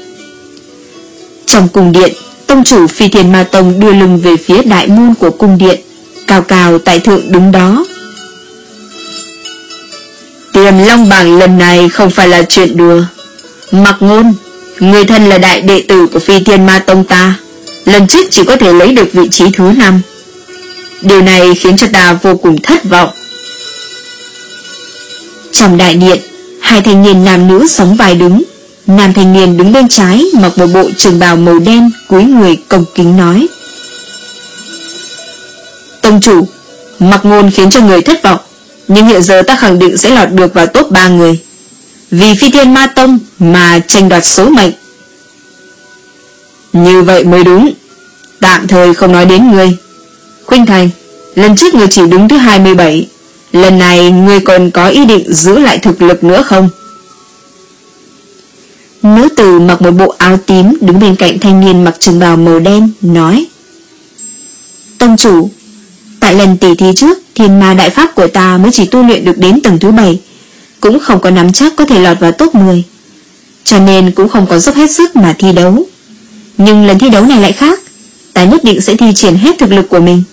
Trong cung điện, tông chủ Phi Thiên Ma Tông đưa lưng về phía đại môn của cung điện, cao cao tại thượng đứng đó. Tiềm Long bảng lần này không phải là chuyện đùa. Mặc Ngôn, người thân là đại đệ tử của Phi Thiên Ma Tông ta, lần trước chỉ có thể lấy được vị trí thứ năm. Điều này khiến cho ta vô cùng thất vọng. Trong đại điện, hai thanh niên nam nữ sóng vai đứng. Nam thanh niên đứng bên trái mặc một bộ trường bào màu đen, cúi người cổng kính nói: Tông chủ, Mặc Ngôn khiến cho người thất vọng, nhưng hiện giờ ta khẳng định sẽ lọt được vào top ba người, vì Phi Thiên Ma Tông mà tranh đoạt số mệnh. Như vậy mới đúng. Tạm thời không nói đến ngươi. Khuynh Thành, lần trước ngươi chỉ đứng thứ hai mươi bảy, lần này ngươi còn có ý định giữ lại thực lực nữa không? Nữ tử mặc một bộ áo tím đứng bên cạnh thanh niên mặc trường bào màu đen nói: Tông chủ, tại lần tỷ thí trước, Thiên Ma đại pháp của ta mới chỉ tu luyện được đến tầng thứ bảy, cũng không có nắm chắc có thể lọt vào top mười, cho nên cũng không có dốc hết sức mà thi đấu. Nhưng lần thi đấu này lại khác, ta nhất định sẽ thi triển hết thực lực của mình.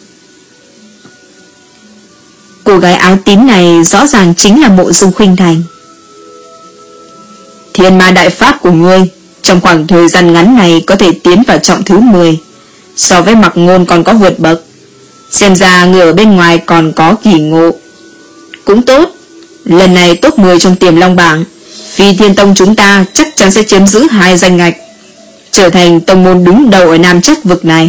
Cô gái áo tím này rõ ràng chính là Mộ Dung Khuynh Thành. Thiên Ma đại pháp của ngươi trong khoảng thời gian ngắn này có thể tiến vào trọng thứ mười, so với Mặc Ngôn còn có vượt bậc. Xem ra người ở bên ngoài còn có kỳ ngộ. Cũng tốt, lần này top mười trong Tiềm Long bảng, Phi Thiên Tông chúng ta chắc chắn sẽ chiếm giữ hai danh ngạch, trở thành tông môn đứng đầu ở Nam Trắc vực này.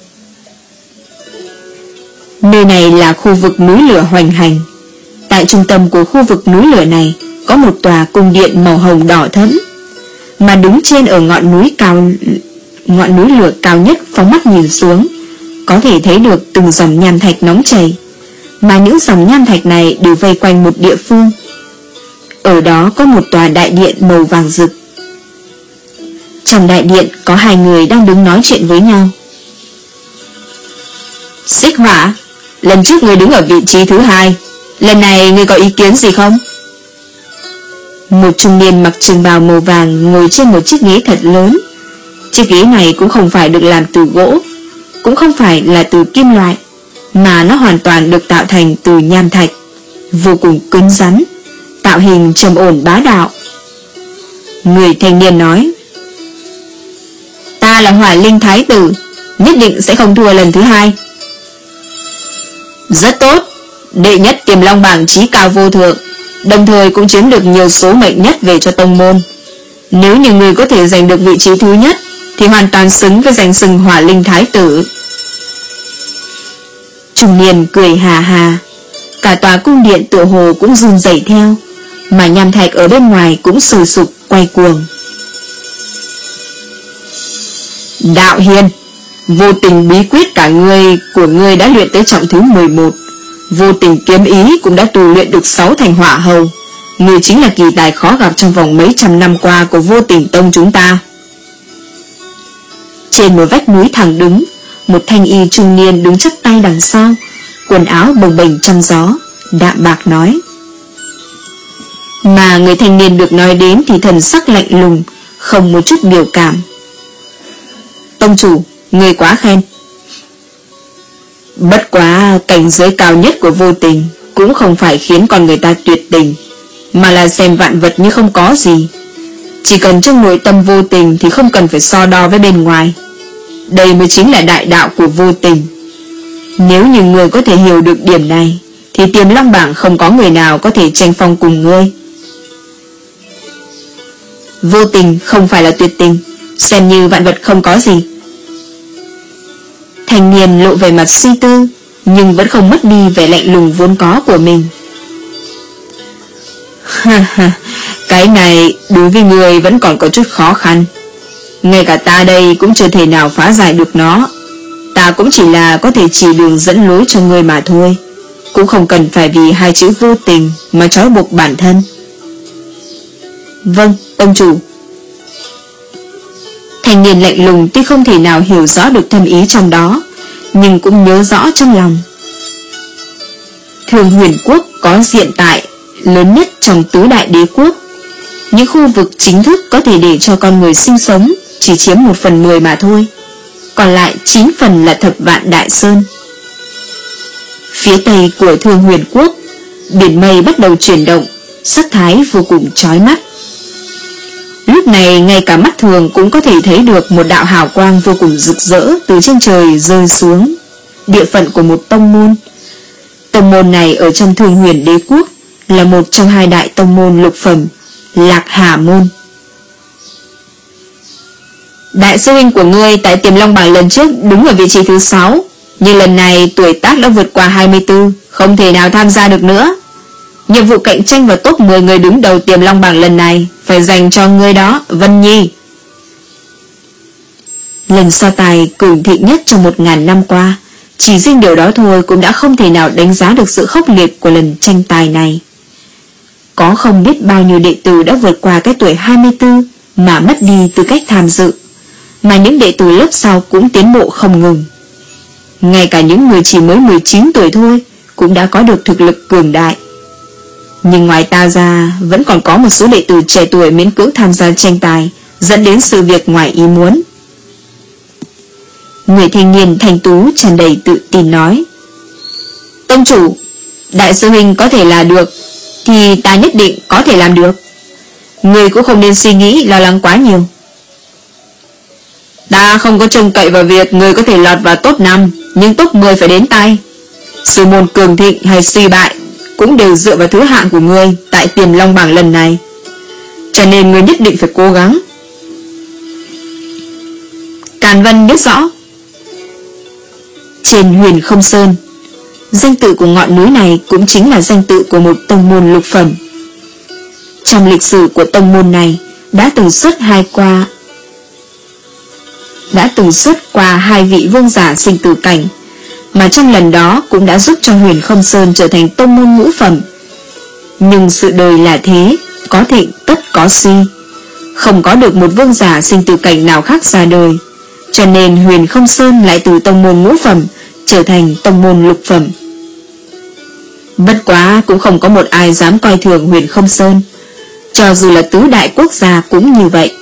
Nơi này là khu vực núi lửa hoành hành. Tại trung tâm của khu vực núi lửa này có một tòa cung điện màu hồng đỏ thẫm, mà đứng trên ở ngọn núi cao ngọn núi lửa cao nhất, phóng mắt nhìn xuống có thể thấy được từng dòng nham thạch nóng chảy, mà những dòng nham thạch này đều vây quanh một địa phương. Ở đó có một tòa đại điện màu vàng rực. Trong đại điện có hai người đang đứng nói chuyện với nhau. Xích Hỏa, lần trước người đứng ở vị trí thứ hai, Lần này ngươi có ý kiến gì không? Một trung niên mặc trường bào màu vàng ngồi trên một chiếc ghế thật lớn. Chiếc ghế này cũng không phải được làm từ gỗ, cũng không phải là từ kim loại, mà nó hoàn toàn được tạo thành từ nham thạch, vô cùng cứng rắn, tạo hình trầm ổn bá đạo. Người thanh niên nói: Ta là Hỏa Linh Thái Tử, nhất định sẽ không thua lần thứ hai. Rất tốt. Đệ nhất Tiềm Long bảng chí cao vô thượng, đồng thời cũng chiếm được nhiều số mệnh nhất về cho tông môn. Nếu như người có thể giành được vị trí thứ nhất thì hoàn toàn xứng với danh xưng Hỏa Linh Thái Tử. Trung niên cười hà hà. Cả tòa cung điện tựa hồ cũng run rẩy theo, mà nham thạch ở bên ngoài cũng sôi sục quay cuồng. Đạo Hiền, vô tình bí quyết cả ngươi của ngươi đã luyện tới trọng thứ mười một. Vô tình kiếm ý cũng đã tu luyện được sáu thành hỏa hầu. Ngươi chính là kỳ tài khó gặp trong vòng mấy trăm năm qua của Vô Tình tông chúng ta. Trên một vách núi thẳng đứng, một thanh y trung niên đứng chắp tay đằng sau, quần áo bồng bềnh trong gió, đạm bạc nói. Mà người thanh niên được nói đến thì thần sắc lạnh lùng, không một chút biểu cảm. Tông chủ, người quá khen. Bất quá cảnh giới cao nhất của Vô Tình cũng không phải khiến con người ta tuyệt tình, mà là xem vạn vật như không có gì. Chỉ cần trong nội tâm Vô Tình thì không cần phải so đo với bên ngoài. Đây mới chính là đại đạo của Vô Tình. Nếu như người có thể hiểu được điểm này thì Tiềm Long bảng không có người nào có thể tranh phong cùng ngươi. Vô Tình không phải là tuyệt tình, xem như vạn vật không có gì. Thanh niên lộ về mặt suy tư, nhưng vẫn không mất đi vẻ lạnh lùng vốn có của mình. Ha ha, cái này đối với người vẫn còn có chút khó khăn. Ngay cả ta đây cũng chưa thể nào phá giải được nó. Ta cũng chỉ là có thể chỉ đường dẫn lối cho ngươi mà thôi, cũng không cần phải vì hai chữ vô tình mà trói buộc bản thân. Vâng, tông chủ. Thanh niên lạnh lùng tuy không thể nào hiểu rõ được thâm ý trong đó, nhưng cũng nhớ rõ trong lòng. Thương Huyền Quốc có diện tại lớn nhất trong tứ đại đế quốc. Những khu vực chính thức có thể để cho con người sinh sống chỉ chiếm một phần mười mà thôi, còn lại chín phần là Thập Vạn Đại Sơn. Phía tây của Thương Huyền Quốc, biển mây bắt đầu chuyển động, sắc thái vô cùng chói mắt. Lúc này ngay cả mắt thường cũng có thể thấy được một đạo hào quang vô cùng rực rỡ từ trên trời rơi xuống địa phận của một tông môn. Tông môn này ở trong Thương Huyền Đế Quốc là một trong hai đại tông môn lục phẩm, Lạc Hà Môn. Đại sư huynh của ngươi tại Tiềm Long bảng lần trước đứng ở vị trí thứ sáu, nhưng lần này tuổi tác đã vượt qua hai mươi tư, không thể nào tham gia được nữa. Nhiệm vụ cạnh tranh vào top mười người đứng đầu Tiềm Long bảng lần này phải dành cho ngươi đó, Vân Nhi. Lần so tài cường thịnh nhất trong một ngàn năm qua, chỉ riêng điều đó thôi cũng đã không thể nào đánh giá được sự khốc liệt của lần tranh tài này. Có không biết bao nhiêu đệ tử đã vượt qua cái tuổi hai mươi tư mà mất đi tư cách tham dự, mà những đệ tử lớp sau cũng tiến bộ không ngừng. Ngay cả những người chỉ mới mười chín tuổi thôi cũng đã có được thực lực cường đại. Nhưng ngoài ta ra, vẫn còn có một số đệ tử trẻ tuổi miễn cưỡng tham gia tranh tài, dẫn đến sự việc ngoài ý muốn. Người thanh niên thanh tú tràn đầy tự tin nói. Tông chủ, đại sư huynh có thể là được, thì ta nhất định có thể làm được. Người cũng không nên suy nghĩ lo lắng quá nhiều. Ta không có trông cậy vào việc người có thể lọt vào top năm, nhưng top mười phải đến tay. Sư môn cường thịnh hay suy bại cũng đều dựa vào thứ hạng của ngươi tại Tiềm Long bảng lần này, cho nên ngươi nhất định phải cố gắng. Càn Vân biết rõ. Trên Huyền Không Sơn, danh tự của ngọn núi này cũng chính là danh tự của một tông môn lục phẩm. Trong lịch sử của tông môn này đã từng xuất hai qua đã từng xuất qua hai vị vương giả sinh tử cảnh, mà trong lần đó cũng đã giúp cho Huyền Không Sơn trở thành tông môn ngũ phẩm. Nhưng sự đời là thế, có thịnh tất có suy, không có được một vương giả sinh tử cảnh nào khác ra đời, cho nên Huyền Không Sơn lại từ tông môn ngũ phẩm trở thành tông môn lục phẩm. Bất quá cũng không có một ai dám coi thường Huyền Không Sơn, cho dù là tứ đại quốc gia cũng như vậy.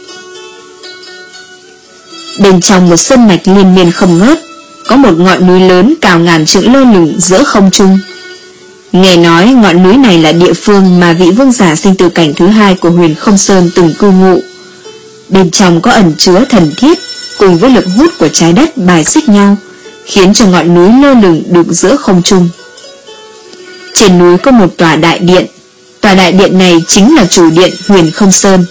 Bên trong một sơn mạch liên miên không ngớt, có một ngọn núi lớn cao ngàn trượng lơ lửng giữa không trung. Nghe nói ngọn núi này là địa phương mà vị vương giả sinh tử cảnh thứ hai của Huyền Không Sơn từng cư ngụ. Bên trong có ẩn chứa thần thiết cùng với lực hút của trái đất bài xích nhau, khiến cho ngọn núi lơ lửng được giữa không trung. Trên núi có một tòa đại điện, tòa đại điện này chính là chủ điện Huyền Không Sơn.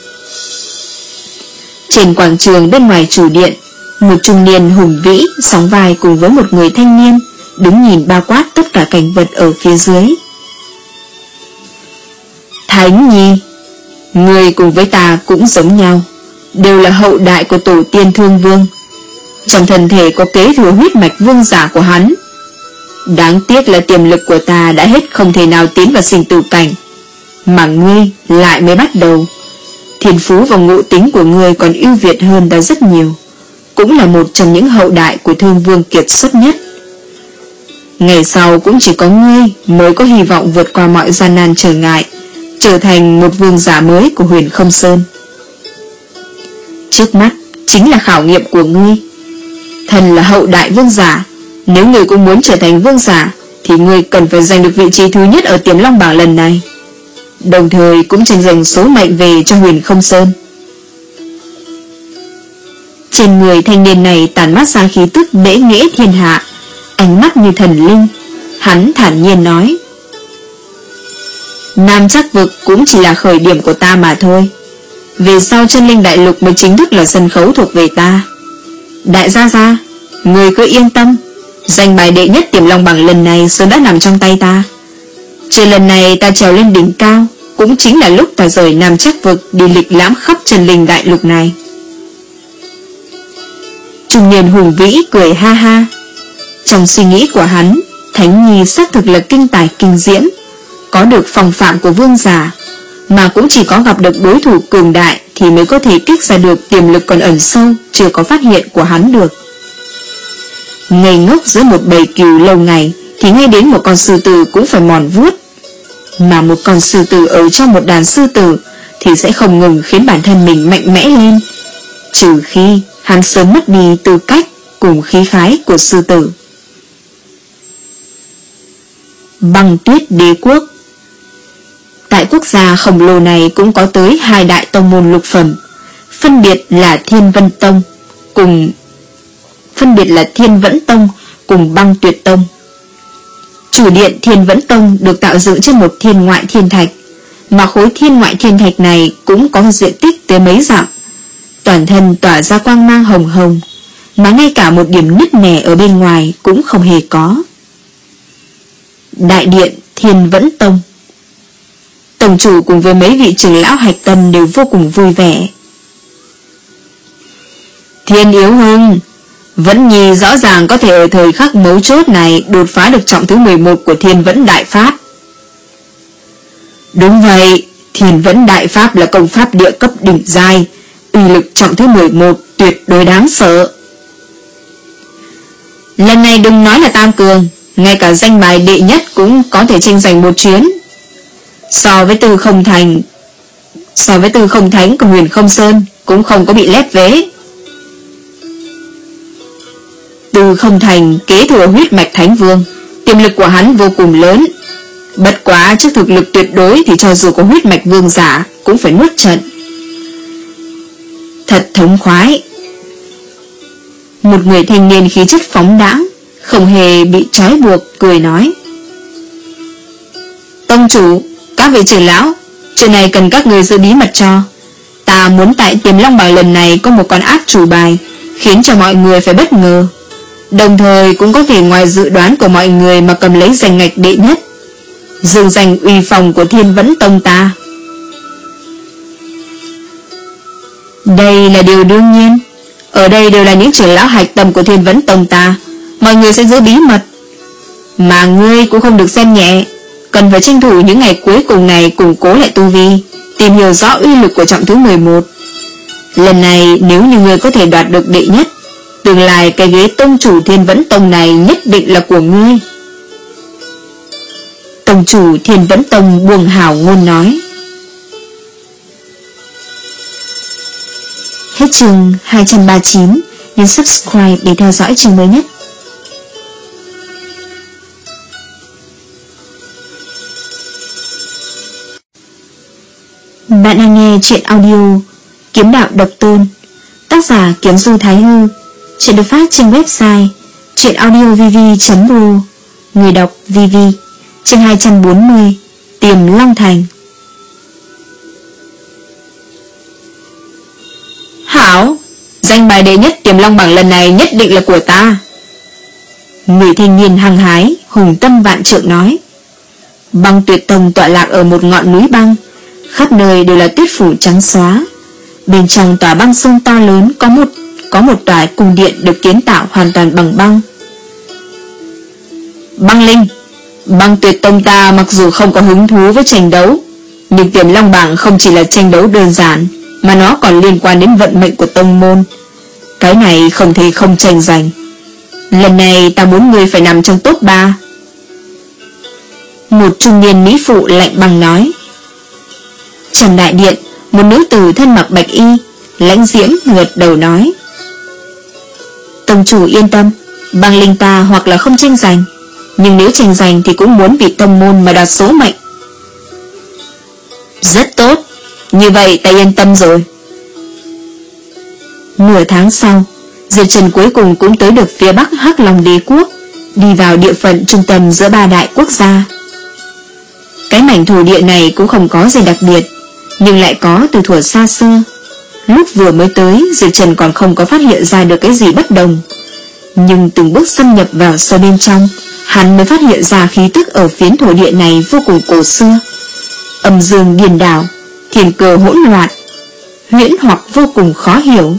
Trên quảng trường bên ngoài chủ điện, một trung niên hùng vĩ sóng vai cùng với một người thanh niên đứng nhìn bao quát tất cả cảnh vật ở phía dưới. Thánh Nhi, người cùng với ta cũng giống nhau, đều là hậu đại của tổ tiên Thương Vương. Trong thân thể có kế thừa huyết mạch vương giả của hắn. Đáng tiếc là tiềm lực của ta đã hết, không thể nào tiến vào sinh tử cảnh, mà ngươi lại mới bắt đầu. Thiên phú và ngộ tính của ngươi còn ưu việt hơn ta rất nhiều, cũng là một trong những hậu đại của Thương Vương kiệt xuất nhất. Ngày sau cũng chỉ có ngươi mới có hy vọng vượt qua mọi gian nan trở ngại, trở thành một vương giả mới của Huyền Không Sơn. Trước mắt chính là khảo nghiệm của ngươi. Thần là hậu đại vương giả, nếu ngươi cũng muốn trở thành vương giả thì ngươi cần phải giành được vị trí thứ nhất ở Tiềm Long bảng lần này, đồng thời cũng tranh giành số mệnh về cho Huyền Không Sơn. Trên người thanh niên này tản mát ra khí tức bẽ nghễ thiên hạ, ánh mắt như thần linh. Hắn thản nhiên nói: Nam Trắc Vực cũng chỉ là khởi điểm của ta mà thôi. Về sau Chân Linh Đại Lục mới chính thức là sân khấu thuộc về ta. Đại gia gia, người cứ yên tâm, danh bài đệ nhất Tiềm Long bảng lần này sớm đã nằm trong tay ta. Chờ lần này ta trèo lên đỉnh cao, cũng chính là lúc ta rời Nam Trắc Vực đi lịch lãm khắp Chân Linh Đại Lục này. Trung niên hùng vĩ cười ha ha. Trong suy nghĩ của hắn, Thánh Nhi xác thực là kinh tài kinh diễm, có được phong phạm của vương giả, mà cũng chỉ có gặp được đối thủ cường đại thì mới có thể kích ra được tiềm lực còn ẩn sâu chưa có phát hiện của hắn được. Ngây ngốc giữa một bầy cừu lâu ngày thì ngay đến một con sư tử cũng phải mòn vuốt, mà một con sư tử ở trong một đàn sư tử thì sẽ không ngừng khiến bản thân mình mạnh mẽ lên, trừ khi hắn sớm mất đi tư cách cùng khí khái của sư tử. Băng Tuyết Đế Quốc. Tại quốc gia khổng lồ này cũng có tới hai đại tông môn lục phẩm, phân biệt là Thiên Vân Tông cùng phân biệt là Thiên Vẫn Tông cùng Băng Tuyệt Tông. Chủ điện Thiên Vẫn Tông được tạo dựng trên một thiên ngoại thiên thạch, mà khối thiên ngoại thiên thạch này cũng có diện tích tới mấy dặm, toàn thân tỏa ra quang mang hồng hồng, mà ngay cả một điểm nứt nẻ ở bên ngoài cũng không hề có. Đại điện Thiên Vẫn Tông. Tổng chủ cùng với mấy vị trưởng lão hạch tâm đều vô cùng vui vẻ. Thiên Yếu Hưng, Vẫn Nhi rõ ràng có thể ở thời khắc mấu chốt này đột phá được trọng thứ mười một của Thiên Vẫn Đại Pháp. Đúng vậy, Thiên Vẫn Đại Pháp là công pháp địa cấp đỉnh giai, uy lực trọng thứ mười một tuyệt đối đáng sợ. Lần này đừng nói là tam cường, ngay cả danh bài đệ nhất cũng có thể tranh giành một chuyến. So với Tư Không Thành So với Tư Không Thánh của Huyền Không Sơn cũng không có bị lép vế. Tư Không Thành kế thừa huyết mạch Thánh Vương, tiềm lực của hắn vô cùng lớn. Bất quá trước thực lực tuyệt đối thì cho dù có huyết mạch vương giả cũng phải nuốt trận. Thật thống khoái. Một người thanh niên khí chất phóng đãng, không hề bị trói buộc, cười nói: Tông chủ, các vị trưởng lão, chuyện này cần các người giữ bí mật cho. Ta muốn tại Tiềm Long bảng lần này có một con át chủ bài, khiến cho mọi người phải bất ngờ, đồng thời cũng có thể ngoài dự đoán của mọi người mà cầm lấy danh ngạch đệ nhất, dương danh uy phong của Thiên Vẫn Tông ta. Đây là điều đương nhiên. Ở đây đều là những trưởng lão hạch tâm của Thiên Vẫn Tông ta, mọi người sẽ giữ bí mật. Mà ngươi cũng không được xem nhẹ, cần phải tranh thủ những ngày cuối cùng này củng cố lại tu vi, tìm hiểu rõ uy lực của trọng thứ mười một. Lần này nếu như ngươi có thể đoạt được đệ nhất, tương lai cái ghế tông chủ Thiên Vẫn Tông này nhất định là của ngươi. Tổng chủ Thiên Vẫn Tông buông hào ngôn nói. Hết chương hai trăm ba mươi chín. Nhấn subscribe để theo dõi chương mới nhất. Bạn đang nghe chuyện audio Kiếm Đạo Độc Tôn, tác giả Kiếm Du Thái Hư. Chuyện được phát trên website chuyenaudiovv chấm ro. Người đọc vê vê. Chương hai trăm bốn mươi. Tiềm Long Thành. Hảo, danh bài đệ nhất Tiềm Long bảng lần này nhất định là của ta. Người thanh niên hăng hái, hùng tâm vạn trượng nói. Băng Tuyệt Tông tọa lạc ở một ngọn núi băng, khắp nơi đều là tuyết phủ trắng xóa. Bên trong tòa băng sông to lớn có một có một tòa cung điện được kiến tạo hoàn toàn bằng băng. Băng Linh, Băng Tuyệt Tông ta mặc dù không có hứng thú với tranh đấu, nhưng Tiềm Long bảng không chỉ là tranh đấu đơn giản, mà nó còn liên quan đến vận mệnh của tông môn. Cái này không thể không tranh giành. Lần này ta muốn ngươi phải nằm trong top ba. Một trung niên mỹ phụ lạnh băng nói. Trong đại điện, một nữ tử thân mặc bạch y, lãnh diễm gật đầu nói. Tông chủ yên tâm, Băng Linh ta hoặc là không tranh giành, nhưng nếu tranh giành thì cũng muốn vì tông môn mà đạt số mệnh. Rất tốt, như vậy ta yên tâm rồi. Nửa tháng sau, Diệp Trần cuối cùng cũng tới được phía bắc Hắc Long Đế Quốc, đi vào địa phận trung tâm giữa ba đại quốc gia. Cái mảnh thổ địa này cũng không có gì đặc biệt, nhưng lại có từ thuở xa xưa. Lúc vừa mới tới, Diệp Trần còn không có phát hiện ra được cái gì bất đồng, nhưng từng bước xâm nhập vào sâu bên trong, hắn mới phát hiện ra khí tức ở phiến thổ địa này vô cùng cổ xưa. Âm dương điền đảo, thiên cơ hỗn loạn, huyễn hoặc vô cùng khó hiểu.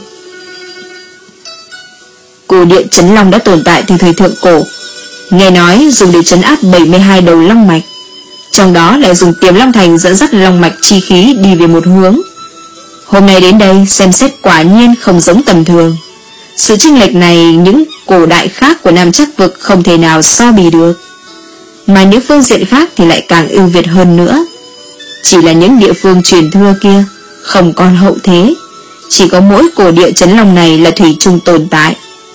Cổ điện Trấn Long đã tồn tại từ thời thượng cổ, nghe nói dùng để trấn áp bảy mươi hai đầu long mạch, trong đó lại dùng Tiềm Long Thành dẫn dắt long mạch chi khí đi về một hướng. Hôm nay đến đây xem xét quả nhiên không giống tầm thường. Sự chênh lệch này những cổ đại khác của Nam Trắc Vực không thể nào so bì được, mà những phương diện khác thì lại càng ưu việt hơn nữa. Chỉ là những địa phương truyền thừa kia không còn hậu thế, chỉ có mỗi cổ địa Trấn Long này là thủy chung tồn tại.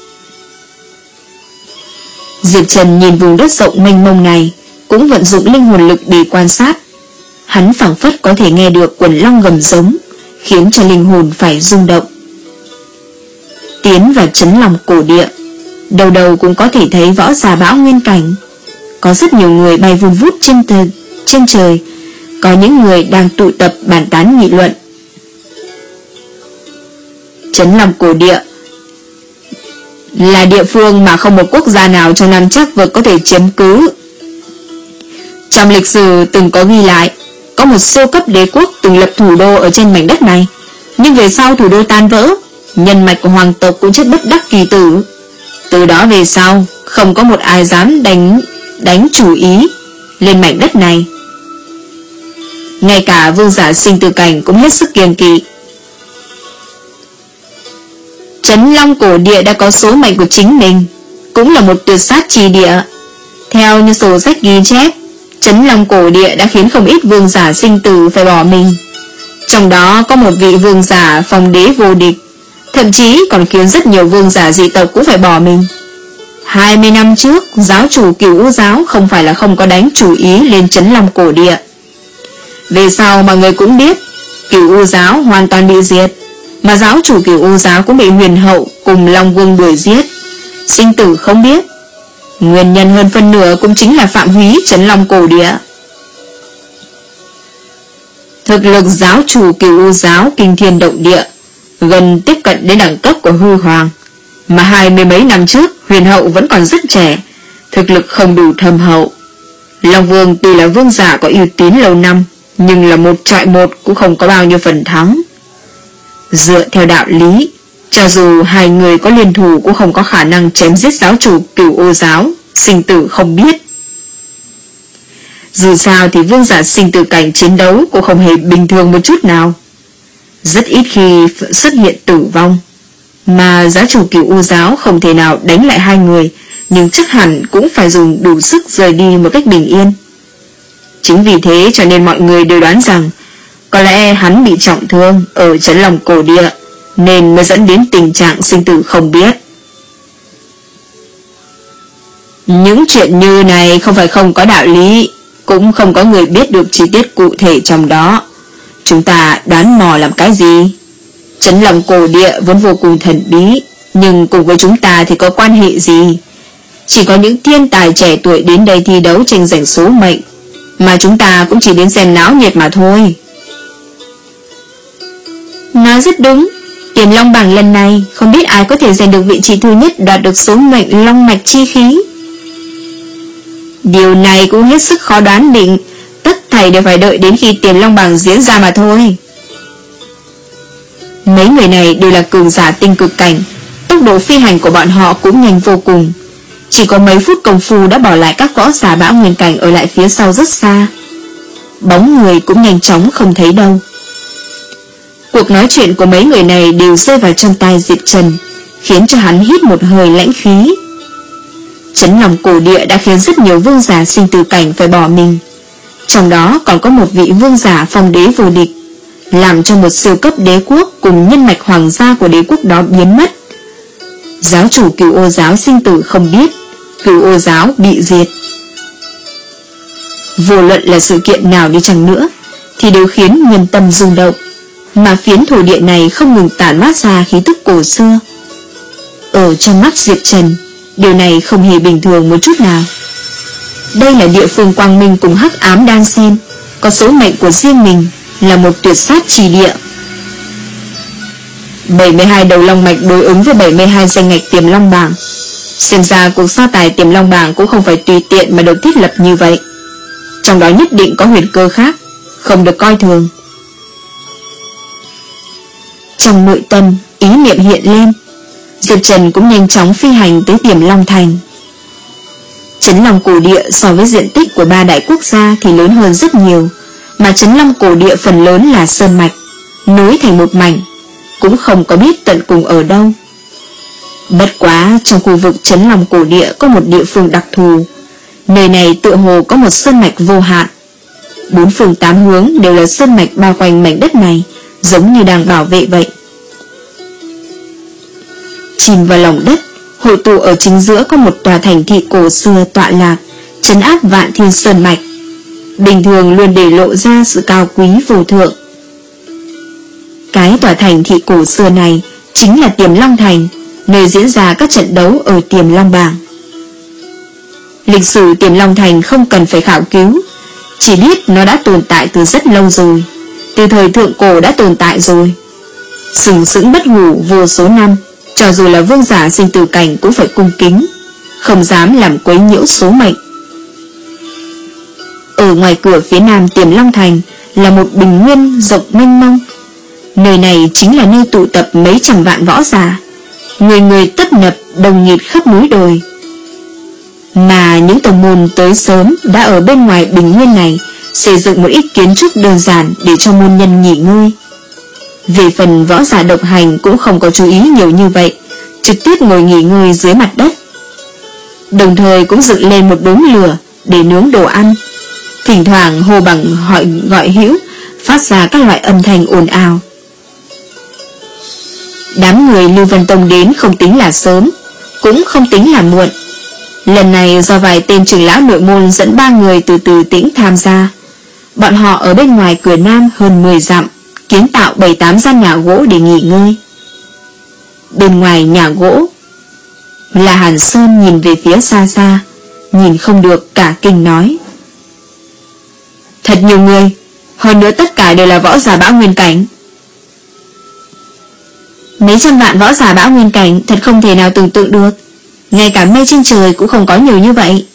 Diệp Trần nhìn vùng đất rộng mênh mông này, cũng vận dụng linh hồn lực để quan sát. Hắn phảng phất có thể nghe được quần long gầm giống, khiến cho linh hồn phải rung động. Tiến vào Trấn Long cổ địa, đầu đầu cũng có thể thấy võ giả bão nguyên cảnh. Có rất nhiều người bay vun vút trên, tờ, trên trời, có những người đang tụ tập bàn tán nghị luận. Trấn Long cổ địa là địa phương mà không một quốc gia nào trong Nam Trắc Vực có thể chiếm cứ. Trong lịch sử từng có ghi lại, có một siêu cấp đế quốc từng lập thủ đô ở trên mảnh đất này, nhưng về sau thủ đô tan vỡ, nhân mạch của hoàng tộc cũng chết bất đắc kỳ tử. Từ đó về sau, không có một ai dám đánh đánh chủ ý lên mảnh đất này. Ngay cả vương giả Sinh Tử Cảnh cũng hết sức kiêng kỵ. Trấn Long cổ địa đã có số mệnh của chính mình, cũng là một tuyệt sát trì địa. Theo như sổ sách ghi chép, Trấn Long cổ địa đã khiến không ít vương giả sinh tử phải bỏ mình. Trong đó có một vị vương giả phong đế vô địch, thậm chí còn khiến rất nhiều vương giả dị tộc cũng phải bỏ mình. Hai mươi năm trước, giáo chủ Cửu U giáo không phải là không có đánh chủ ý lên Trấn Long cổ địa. Về sau mọi người cũng biết, Cửu U giáo hoàn toàn bị diệt, mà giáo chủ Cửu U giáo cũng bị Huyền Hậu cùng Long Vương đuổi giết. Sinh tử không biết, nguyên nhân hơn phân nửa cũng chính là phạm húy Trấn Long cổ địa. Thực lực giáo chủ Cửu U giáo kinh thiên động địa, gần tiếp cận đến đẳng cấp của hư hoàng, mà hai mươi mấy năm trước Huyền Hậu vẫn còn rất trẻ, thực lực không đủ thâm hậu. Long Vương tuy là vương giả có uy tín lâu năm, nhưng là một trọi một cũng không có bao nhiêu phần thắng. Dựa theo đạo lý, cho dù hai người có liên thủ cũng không có khả năng chém giết giáo chủ Cửu U giáo. Sinh tử không biết. Dù sao thì vương giả Sinh Tử Cảnh chiến đấu cũng không hề bình thường một chút nào, rất ít khi xuất hiện tử vong. Mà giáo chủ Cửu U giáo không thể nào đánh lại hai người, nhưng chắc hẳn cũng phải dùng đủ sức rời đi một cách bình yên. Chính vì thế cho nên mọi người đều đoán rằng có lẽ hắn bị trọng thương ở trấn Long Cổ Địa, nên mới dẫn đến tình trạng sinh tử không biết. Những chuyện như này không phải không có đạo lý, cũng không có người biết được chi tiết cụ thể trong đó. Chúng ta đoán mò làm cái gì? Trấn Long Cổ Địa vốn vô cùng thần bí, nhưng cùng với chúng ta thì có quan hệ gì? Chỉ có những thiên tài trẻ tuổi đến đây thi đấu tranh giành số mệnh, mà chúng ta cũng chỉ đến xem náo nhiệt mà thôi. Nói rất đúng. Tiềm Long Bảng lần này không biết ai có thể giành được vị trí thứ nhất, đoạt được số mệnh long mạch chi khí. Điều này cũng hết sức khó đoán định, tất thảy đều phải đợi đến khi Tiềm Long Bảng diễn ra mà thôi. Mấy người này đều là cường giả tinh cực cảnh, tốc độ phi hành của bọn họ cũng nhanh vô cùng. Chỉ có mấy phút công phu đã bỏ lại các võ giả bão nguyên cảnh ở lại phía sau rất xa. Bóng người cũng nhanh chóng không thấy đâu. Cuộc nói chuyện của mấy người này đều rơi vào trong tai Diệp Trần, khiến cho hắn hít một hơi lãnh khí. Trấn Long Cổ Địa đã khiến rất nhiều vương giả sinh tử cảnh phải bỏ mình. Trong đó còn có một vị vương giả phong đế vô địch, làm cho một siêu cấp đế quốc cùng nhân mạch hoàng gia của đế quốc đó biến mất. Giáo chủ Cửu Ô giáo sinh tử không biết, Cửu Ô giáo bị diệt. Vô luận là sự kiện nào đi chăng nữa thì đều khiến nhân tâm rung động, mà phiến thổ địa này không ngừng tản mát ra khí tức cổ xưa. Ở trong mắt Diệp Trần, điều này không hề bình thường một chút nào. Đây là địa phương quang minh cùng hắc ám đan xen, có số mệnh của riêng mình, là một tuyệt sát trì địa. bảy mươi hai đầu long mạch đối ứng với bảy mươi hai danh ngạch Tiềm Long Bảng. Xem ra cuộc so tài Tiềm Long Bảng cũng không phải tùy tiện mà được thiết lập như vậy. Trong đó nhất định có huyền cơ khác, không được coi thường. Trong nội tâm, ý niệm hiện lên, Diệp Trần cũng nhanh chóng phi hành tới Tiềm Long Thành. Trấn Long Cổ Địa so với diện tích của ba đại quốc gia thì lớn hơn rất nhiều, mà Trấn Long Cổ Địa phần lớn là sơn mạch, nối thành một mảnh, cũng không có biết tận cùng ở đâu. Bất quá trong khu vực Trấn Long Cổ Địa có một địa phương đặc thù, nơi này tựa hồ có một sơn mạch vô hạn. Bốn phương tám hướng đều là sơn mạch bao quanh mảnh đất này, giống như đang bảo vệ vậy. Chìm vào lòng đất, hội tụ ở chính giữa có một tòa thành thị cổ xưa tọa lạc, trấn áp vạn thiên sơn mạch, bình thường luôn để lộ ra sự cao quý vô thượng. Cái tòa thành thị cổ xưa này chính là Tiềm Long Thành, nơi diễn ra các trận đấu ở Tiềm Long Bảng. Lịch sử Tiềm Long Thành không cần phải khảo cứu, chỉ biết nó đã tồn tại từ rất lâu rồi, từ thời thượng cổ đã tồn tại rồi, sừng sững bất hủ vô số năm. Cho dù là vương giả sinh tử cảnh cũng phải cung kính, không dám làm quấy nhiễu số mệnh. Ở ngoài cửa phía nam Tiềm Long Thành là một bình nguyên rộng mênh mông. Nơi này chính là nơi tụ tập mấy trăm vạn võ giả, người người tấp nập đồng nghịt khắp núi đồi. Mà những tông môn tới sớm đã ở bên ngoài bình nguyên này xây dựng một ít kiến trúc đơn giản để cho môn nhân nghỉ ngơi. Về phần võ giả độc hành cũng không có chú ý nhiều như vậy, trực tiếp ngồi nghỉ ngơi dưới mặt đất. Đồng thời cũng dựng lên một đống lửa để nướng đồ ăn, thỉnh thoảng hô bằng hỏi gọi hữu, phát ra các loại âm thanh ồn ào. Đám người Lưu Vân Tông đến không tính là sớm, cũng không tính là muộn. Lần này do vài tên trưởng lão nội môn dẫn ba người từ Từ Tĩnh tham gia. Bọn họ ở bên ngoài cửa nam hơn mười dặm, kiến tạo bảy tám gian nhà gỗ để nghỉ ngơi. Bên ngoài nhà gỗ là Hàn Sơn nhìn về phía xa xa, nhìn không được cả kinh nói: thật nhiều người, hơn nữa tất cả đều là võ giả bão nguyên cảnh. Mấy trăm vạn võ giả bão nguyên cảnh thật không thể nào tưởng tượng được, ngay cả mây trên trời cũng không có nhiều như vậy.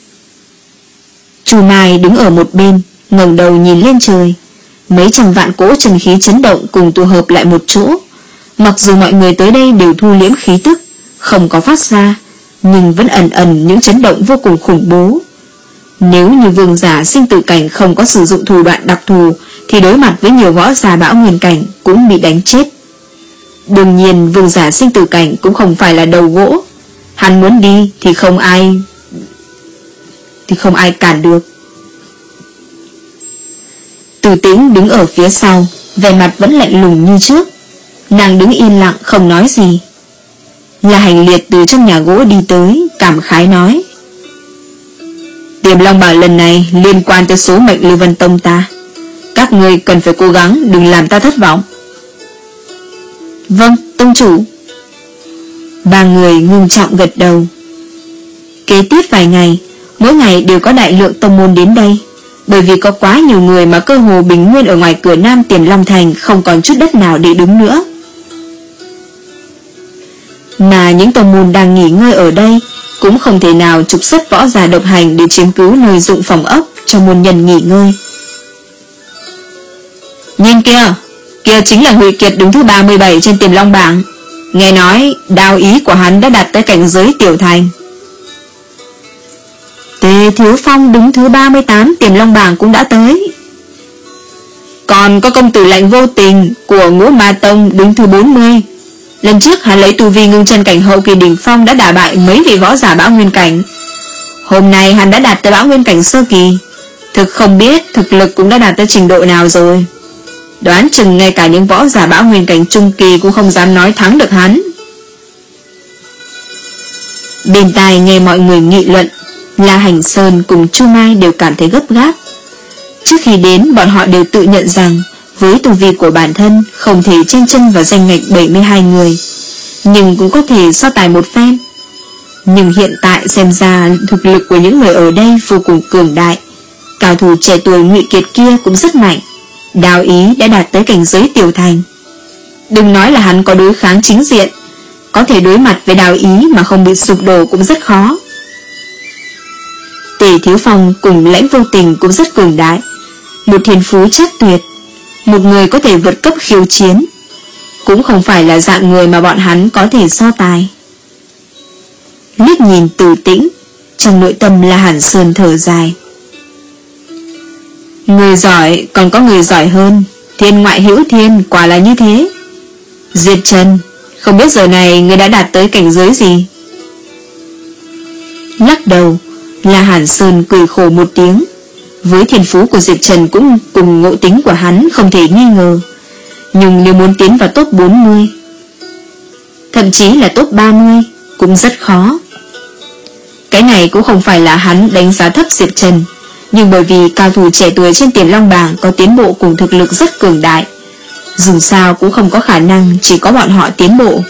Chu Mai đứng ở một bên, ngẩng đầu nhìn lên trời. Mấy trăm vạn cỗ trần khí chấn động cùng tụ hợp lại một chỗ. Mặc dù mọi người tới đây đều thu liễm khí tức, không có phát ra, nhưng vẫn ẩn ẩn những chấn động vô cùng khủng bố. Nếu như vương giả sinh tử cảnh không có sử dụng thủ đoạn đặc thù thì đối mặt với nhiều võ giả bão nguyên cảnh cũng bị đánh chết. Đương nhiên vương giả sinh tử cảnh cũng không phải là đầu gỗ, hắn muốn đi thì không ai thì không ai cản được. Từ Tĩnh đứng ở phía sau, vẻ mặt vẫn lạnh lùng như trước. Nàng đứng yên lặng không nói gì. La Hành Liệt từ trong nhà gỗ đi tới, cảm khái nói: Tiềm Long Bảng lần này liên quan tới số mệnh Lưu Vân Tông ta, các người cần phải cố gắng đừng làm ta thất vọng. Vâng, tông chủ. Ba người ngưng trọng gật đầu. Kế tiếp vài ngày, mỗi ngày đều có đại lượng tông môn đến đây. Bởi vì có quá nhiều người mà cơ hồ bình nguyên ở ngoài cửa nam Tiềm Long Thành không còn chút đất nào để đứng nữa. Mà những tông môn đang nghỉ ngơi ở đây cũng không thể nào trục xuất võ giả độc hành để chiếm cứu nơi dụng phòng ốc cho môn nhân nghỉ ngơi. Nhìn kia, kia chính là Ngụy Kiệt đứng thứ ba mươi bảy trên Tiềm Long Bảng. Nghe nói đao ý của hắn đã đạt tới cảnh giới tiểu thành. Tề Thiếu Phong đứng thứ ba mươi tám Tiềm Long Bảng cũng đã tới. Còn có công tử Lạnh Vô Tình của Ngũ Ma Tông đứng thứ bốn mươi. Lần trước hắn lấy tu vi ngưng chân cảnh hậu kỳ đỉnh phong đã đả bại mấy vị võ giả bão nguyên cảnh. Hôm nay hắn đã đạt tới bão nguyên cảnh sơ kỳ. Thực không biết thực lực cũng đã đạt tới trình độ nào rồi. Đoán chừng ngay cả những võ giả bão nguyên cảnh trung kỳ cũng không dám nói thắng được hắn. Bên tai nghe mọi người nghị luận, La Hành Sơn cùng Chu Mai đều cảm thấy gấp gáp. Trước khi đến, bọn họ đều tự nhận rằng với tu vi của bản thân không thể chen chân vào danh ngạch bảy mươi hai người, nhưng cũng có thể so tài một phen. Nhưng hiện tại xem ra thực lực của những người ở đây vô cùng cường đại. Cao thủ trẻ tuổi Ngụy Kiệt kia cũng rất mạnh, đao ý đã đạt tới cảnh giới tiểu thành. Đừng nói là hắn có đối kháng chính diện, có thể đối mặt với đao ý mà không bị sụp đổ cũng rất khó. Tề Thiếu Phong cùng Lãnh Vô Tình cũng rất cường đại, một thiên phú chắc tuyệt, một người có thể vượt cấp khiêu chiến, cũng không phải là dạng người mà bọn hắn có thể so tài. Liếc nhìn Từ Tĩnh, trong nội tâm La Hàn Sơn thở dài. Người giỏi còn có người giỏi hơn, thiên ngoại hữu thiên, quả là như thế. Diệp Trần, không biết giờ này người đã đạt tới cảnh giới gì? Lắc đầu, La Hàn Sơn cười khổ một tiếng. Với thiên phú của Diệp Trần cũng cùng ngộ tính của hắn không thể nghi ngờ, nhưng nếu muốn tiến vào top bốn mươi, thậm chí là top ba mươi cũng rất khó. Cái này cũng không phải là hắn đánh giá thấp Diệp Trần, nhưng bởi vì cao thủ trẻ tuổi trên Tiềm Long Bảng có tiến bộ cùng thực lực rất cường đại, dù sao cũng không có khả năng chỉ có bọn họ tiến bộ.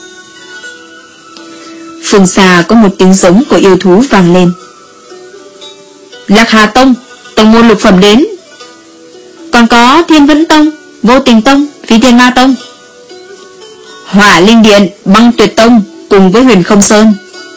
Phương xa có một tiếng giống của yêu thú vang lên. Lạc Hà Tông, tông môn lục phẩm đến. Còn có Thiên Vẫn Tông, Vô Tình Tông, Phi Thiên Ma Tông, Hỏa Linh Điện, Băng Tuyệt Tông cùng với Huyền Không Sơn.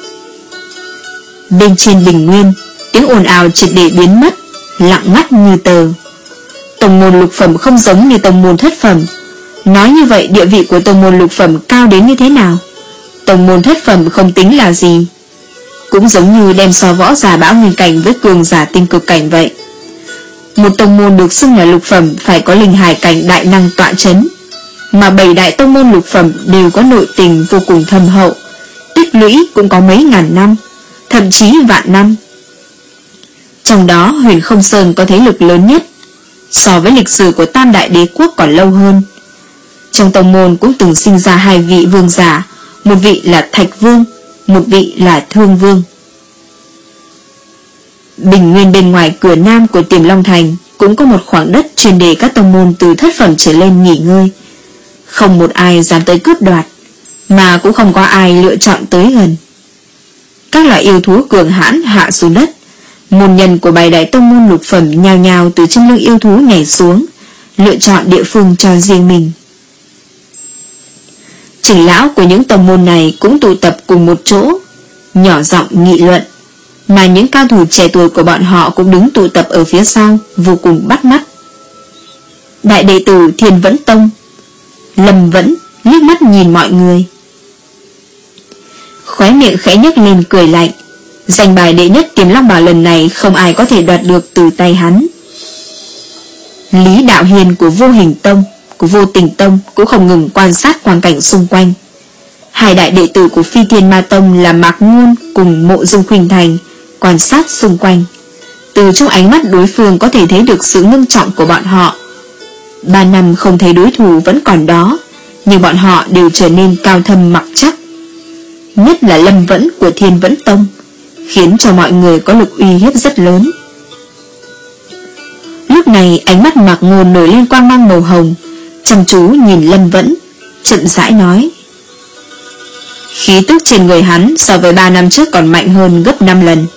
Bên trên bình nguyên, tiếng ồn ào triệt để biến mất, lặng ngắt như tờ. Tông môn lục phẩm không giống như tông môn thất phẩm. Nói như vậy địa vị của tông môn lục phẩm cao đến như thế nào? Tông môn thất phẩm không tính là gì, cũng giống như đem so võ giả bão nguyên cảnh với cường giả tinh cực cảnh vậy. Một tông môn được xưng là lục phẩm phải có linh hải cảnh đại năng tọa chấn, mà bảy đại tông môn lục phẩm đều có nội tình vô cùng thâm hậu, tích lũy cũng có mấy ngàn năm, thậm chí vạn năm. Trong đó Huyền Không Sơn có thế lực lớn nhất, so với lịch sử của Tam Đại Đế Quốc còn lâu hơn. Trong tông môn cũng từng sinh ra hai vị vương giả, một vị là Thạch Vương, một vị là Thương Vương. Bình nguyên bên ngoài cửa nam của Tiềm Long Thành cũng có một khoảng đất chuyên để các tông môn từ thất phẩm trở lên nghỉ ngơi. Không một ai dám tới cướp đoạt, mà cũng không có ai lựa chọn tới gần. Các loại yêu thú cường hãn hạ xuống đất. Môn nhân của bảy đại tông môn lục phẩm nhào nhào từ trên lưng yêu thú nhảy xuống, lựa chọn địa phương cho riêng mình. Trưởng lão của những tông môn này cũng tụ tập cùng một chỗ, nhỏ giọng nghị luận, mà những cao thủ trẻ tuổi của bọn họ cũng đứng tụ tập ở phía sau, vô cùng bắt mắt. Đại đệ tử Thiên Vẫn Tông, Lâm Vẫn liếc mắt nhìn mọi người, khóe miệng khẽ nhếch lên cười lạnh. Danh bài đệ nhất Tiềm Long Bảng lần này không ai có thể đoạt được từ tay hắn. Lý Đạo Hiền của Vô Hình Tông, của Vô Tình Tông cũng không ngừng quan sát hoàn cảnh xung quanh. Hai đại đệ tử của Phi Thiên Ma Tông là Mạc Ngôn cùng Mộ Dung Khuynh Thành quan sát xung quanh. Từ trong ánh mắt đối phương có thể thấy được sự nghiêm trọng của bọn họ. Ba năm không thấy đối thủ vẫn còn đó, nhưng bọn họ đều trở nên cao thâm mặc chắc. Nhất là Lâm Vẫn của Thiên Vẫn Tông, khiến cho mọi người có lực uy hiếp rất lớn. Lúc này ánh mắt Mạc Ngôn nổi lên quang mang màu hồng, chăm chú nhìn Lâm Vẫn, chậm rãi nói: khí tức trên người hắn so với ba năm trước còn mạnh hơn gấp năm lần.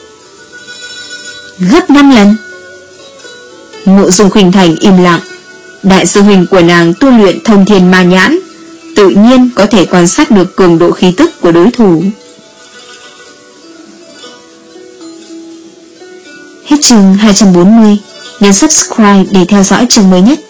Gấp năm lần? Mộ Dung Khuynh Thành im lặng. Đại sư huynh của nàng tu luyện Thông Thiên Ma Nhãn, tự nhiên có thể quan sát được cường độ khí tức của đối thủ. Hết chương hai trăm bốn mươi. Nhấn subscribe để theo dõi chương mới nhất.